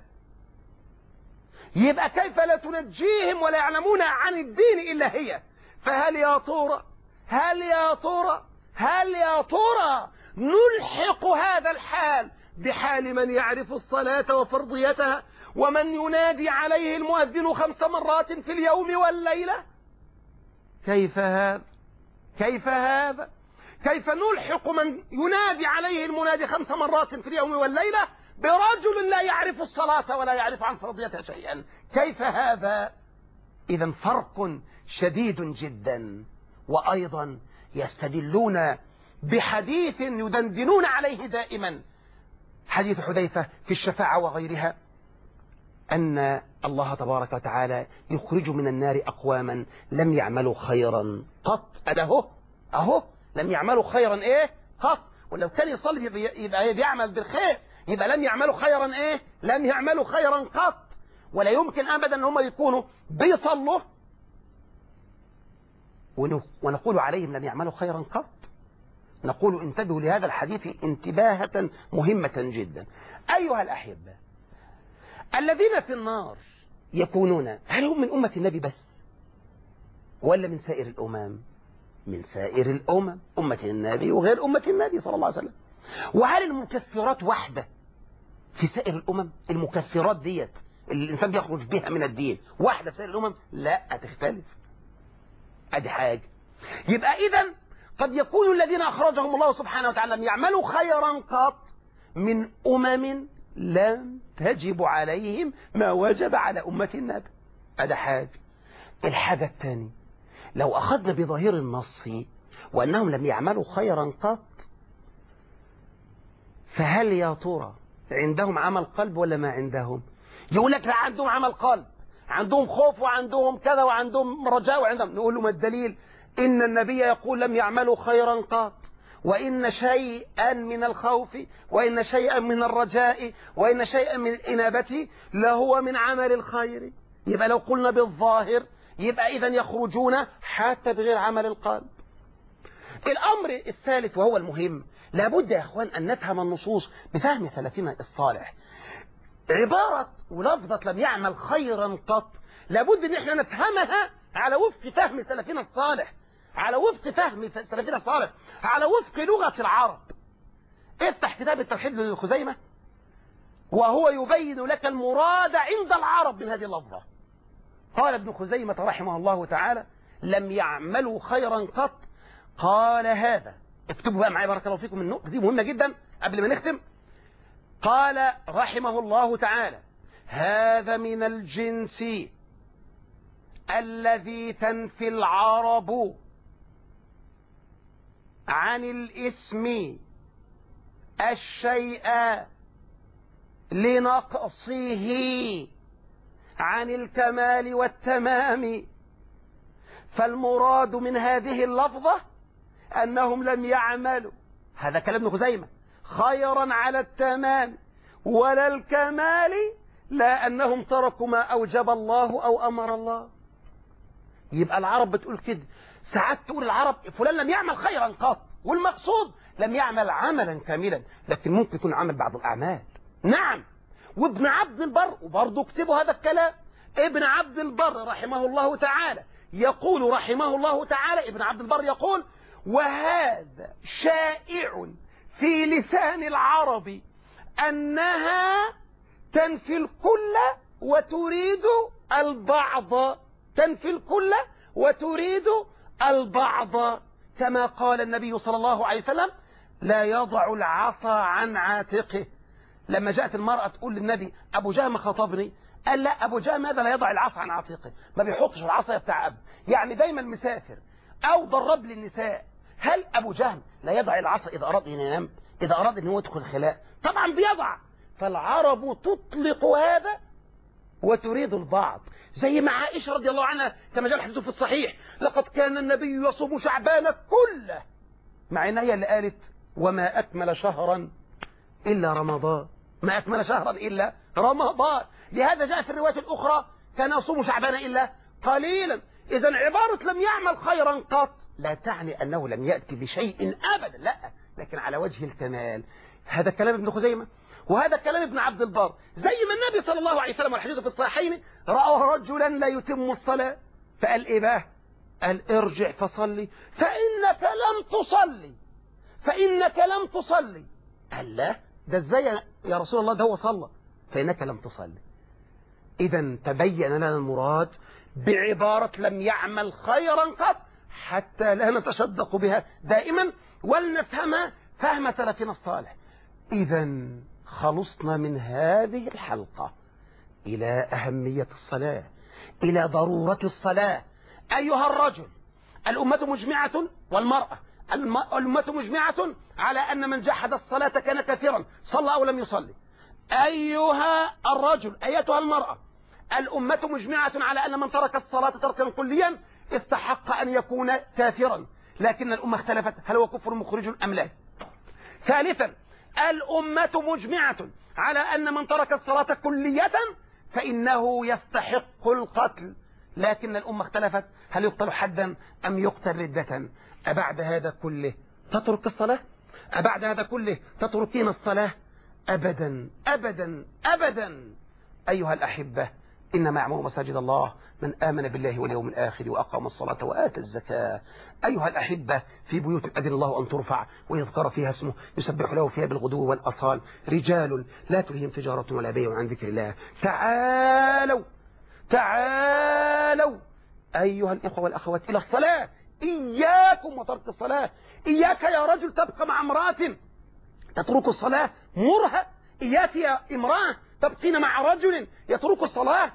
Speaker 1: يبقى كيف لا تنجيهم ولا يعلمون عن الدين إلا هي؟ فهل يا ترى نلحق هذا الحال بحال من يعرف الصلاة وفرضيتها ومن ينادي عليه المؤذن 5 مرات في اليوم والليلة؟ كيف هذا؟ كيف هذا؟ كيف نلحق من ينادي عليه المنادي 5 مرات في اليوم والليلة برجل لا يعرف الصلاة ولا يعرف عن فرضيتها شيئا؟ كيف هذا؟ إذا فرق شديد جدا. وأيضا يستدلون بحديث يدندنون عليه دائما، حديث حذيفة في الشفاعة وغيرها، أن الله تبارك وتعالى يخرج من النار أقواما لم يعملوا خيرا قط. أهو لم يعملوا خيرا قط. ولو كان يصلي يبقى بيعمل بالخير، يبقى لم يعملوا خيرا لم يعملوا خيرا قط. ولا يمكن أبدا أن هم يكونوا بيصلوا ونقول عليهم لم يعملوا خيرا قط. نقول انتبهوا لهذا الحديث انتباهة مهمة جدا. أيها الأحبة، الذين في النار يكونون هل هم من أمة النبي بس ولا من سائر الأمم؟ من سائر الأمم، أمة النبي وغير أمة النبي صلى الله عليه وسلم. وهل المكفرات واحدة في سائر الأمم؟ المكفرات ديت اللي الإنسان بيخرج بها من الدين واحدة في سائر الأمم؟ لا، تختلف. أدي حاجة. يبقى إذن قد يكون الذين أخرجهم الله سبحانه وتعالى لم يعملوا خيرا قط من أمم لم تجب عليهم ما وجب على أمة النبي. هذا حاجة. الحاجة الثانية، لو أخذنا بظاهر النص وأنهم لم يعملوا خيرا قط، فهل يا ترى عندهم عمل قلب ولا ما عندهم؟ يقول لك لا، عندهم عمل قلب، عندهم خوف وعندهم كذا وعندهم رجاء وعندهم. نقول له ما الدليل؟ إن النبي يقول لم يعملوا خيرا قط، وإن شيئا من الخوف وإن شيئا من الرجاء وإن شيئا من الإنابة لهو من عمل الخير. يبقى لو قلنا بالظاهر يبقى إذن يخرجون حتى بغير عمل القلب. الأمر الثالث وهو المهم، لابد يا أخوان أن نفهم النصوص بفهم سلفنا الصالح. عبارة ولفظة لم يعمل خيرا قط لابد أن احنا نفهمها على وفق فهم سلفنا الصالح، على وفق فهم سلفنا الصالح، على وفق لغة العرب. افتح كتاب التوحيد لابن خزيمة وهو يبين لك المراد عند العرب من هذه اللفظة. قال ابن خزيمة رحمه الله تعالى لم يعملوا خيرا قط. قال هذا، اكتبوا بقى معايا بارك الله فيكم، النقطة دي مهمة جدا قبل ما نختم. قال رحمه الله تعالى هذا من الجنس الذي تنفي العرب عن الاسم الشيء لنقصه عن الكمال والتمام. فالمراد من هذه اللفظة أنهم لم يعملوا، هذا كلام ابن خزيمة، خيرا على التمام ولا الكمال، لا أنهم تركوا ما أوجب الله أو أمر الله. يبقى العرب بتقول كده، ساعات تقول العرب فلان لم يعمل خيرا قط، والمقصود لم يعمل عملا كاملا، لكن ممكن يكون عمل بعض الأعمال. نعم. وابن عبد البر، وبرضه اكتبوا هذا الكلام، ابن عبد البر رحمه الله تعالى يقول رحمه الله تعالى، ابن عبد البر يقول وهذا شائع في لسان العرب أنها تنفي الكل وتريد البعض، تنفي الكل وتريد البعض، كما قال النبي صلى الله عليه وسلم لا يضع العصا عن عاتقه. لما جاءت المرأة تقول للنبي أبو جهم خطبني، قال لا، أبو جهم هذا لا يضع العصا عن عاتقه، ما بيحطش العصا بتاع أب، يعني دايما مسافر أو ضرب للنساء. هل أبو جهم لا يضع العصا إذا أراد أن ينام، إذا أراد أن هو يدخل خلاء؟ طبعا بيضع. فالعرب تطلق هذا وتريد البعض، زي ما عائشة رضي الله عنها كما جاء الحديث في الصحيح لقد كان النبي يصوم شعبان كله، مع أنها هي اللي قالت وما أكمل شهرا إلا رمضان، ما أكمل شهرا إلا رمضان. لهذا جاء في الرواية الأخرى كان يصوم شعبان إلا قليلا. إذا عبارة لم يعمل خيرا قط لا تعني أنه لم يأتي بشيء أبدا، لا، لكن على وجه الكمال. هذا كلام ابن خزيمة وهذا كلام ابن عبد البر. زي ما النبي صلى الله عليه وسلم والحديث في الصحيحين رأى رجلا لا يتم الصلاة فقال إيه بقى؟ قال ارجع فصلي فإنك لم تصلي. فإنك لم تصلي. قال لا، ده ازاي يا رسول الله، ده هو صلى. فإنك لم تصلي. إذا تبين لنا المراد بعبارة لم يعمل خيرا قط، حتى لا نتشدق بها دائما، ولنفهمها فهم سلفنا الصالح. إذا خلصنا من هذه الحلقة إلى أهمية الصلاة، إلى ضرورة الصلاة. أيها الرجل، الأمة مجمعة، والمرأة الأمة مجمعة على أن من جحد الصلاة كان كافرا، صلى أو لم يصلي. أيها الرجل، أيتها المرأة، الأمة مجمعة على أن من ترك الصلاة تركا كليا استحق أن يكون كافرا، لكن الأمة اختلفت هل هو كفر مخرج أم لا. ثالثا، الأمة مجمعة على أن من ترك الصلاة كلية فإنه يستحق القتل، لكن الأمة اختلفت هل يقتل حدا أم يقتل ردة. أبعد هذا كله تترك الصلاة؟ أبعد هذا كله تتركين الصلاة؟ أبدا أبدا أبدا. أيها الأحبة، إنما يعمر مساجد الله من آمن بالله واليوم الآخر وأقام الصلاة وآتى الزكاة. أيها الأحبة، في بيوت أذن الله أن ترفع ويذكر فيها اسمه يسبح له فيها بالغدو والأصال رجال لا تلهيهم تجارة ولا بيع عن ذكر الله. تعالوا تعالوا أيها الإخوة والأخوات إلى الصلاة. إياكم وترك الصلاة. إياك يا رجل تبقى مع امرأة تترك الصلاة، مرها. إياك يا امرأة تبقين مع رجل يترك الصلاة،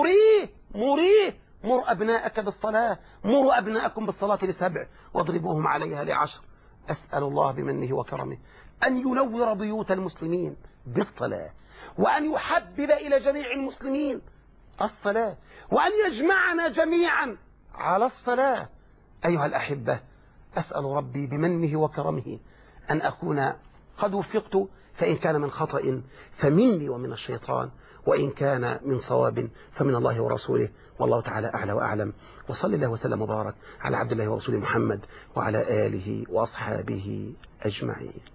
Speaker 1: مريه. مر أبناءك بالصلاة، مروا أبناءكم بالصلاة ل7 واضربوهم عليها ل10. أسأل الله بمنه وكرمه أن ينور بيوت المسلمين بالصلاة، وأن يحبب إلى جميع المسلمين الصلاة، وأن يجمعنا جميعا على الصلاة. أيها الأحبة، أسأل ربي بمنه وكرمه أن أكون قد وفقت، فإن كان من خطأ فمني ومن الشيطان، وإن كان من صواب فمن الله ورسوله، والله تعالى أعلى وأعلم. وصلى الله وسلم وبارك على عبد الله ورسوله محمد وعلى آله وأصحابه أجمعين.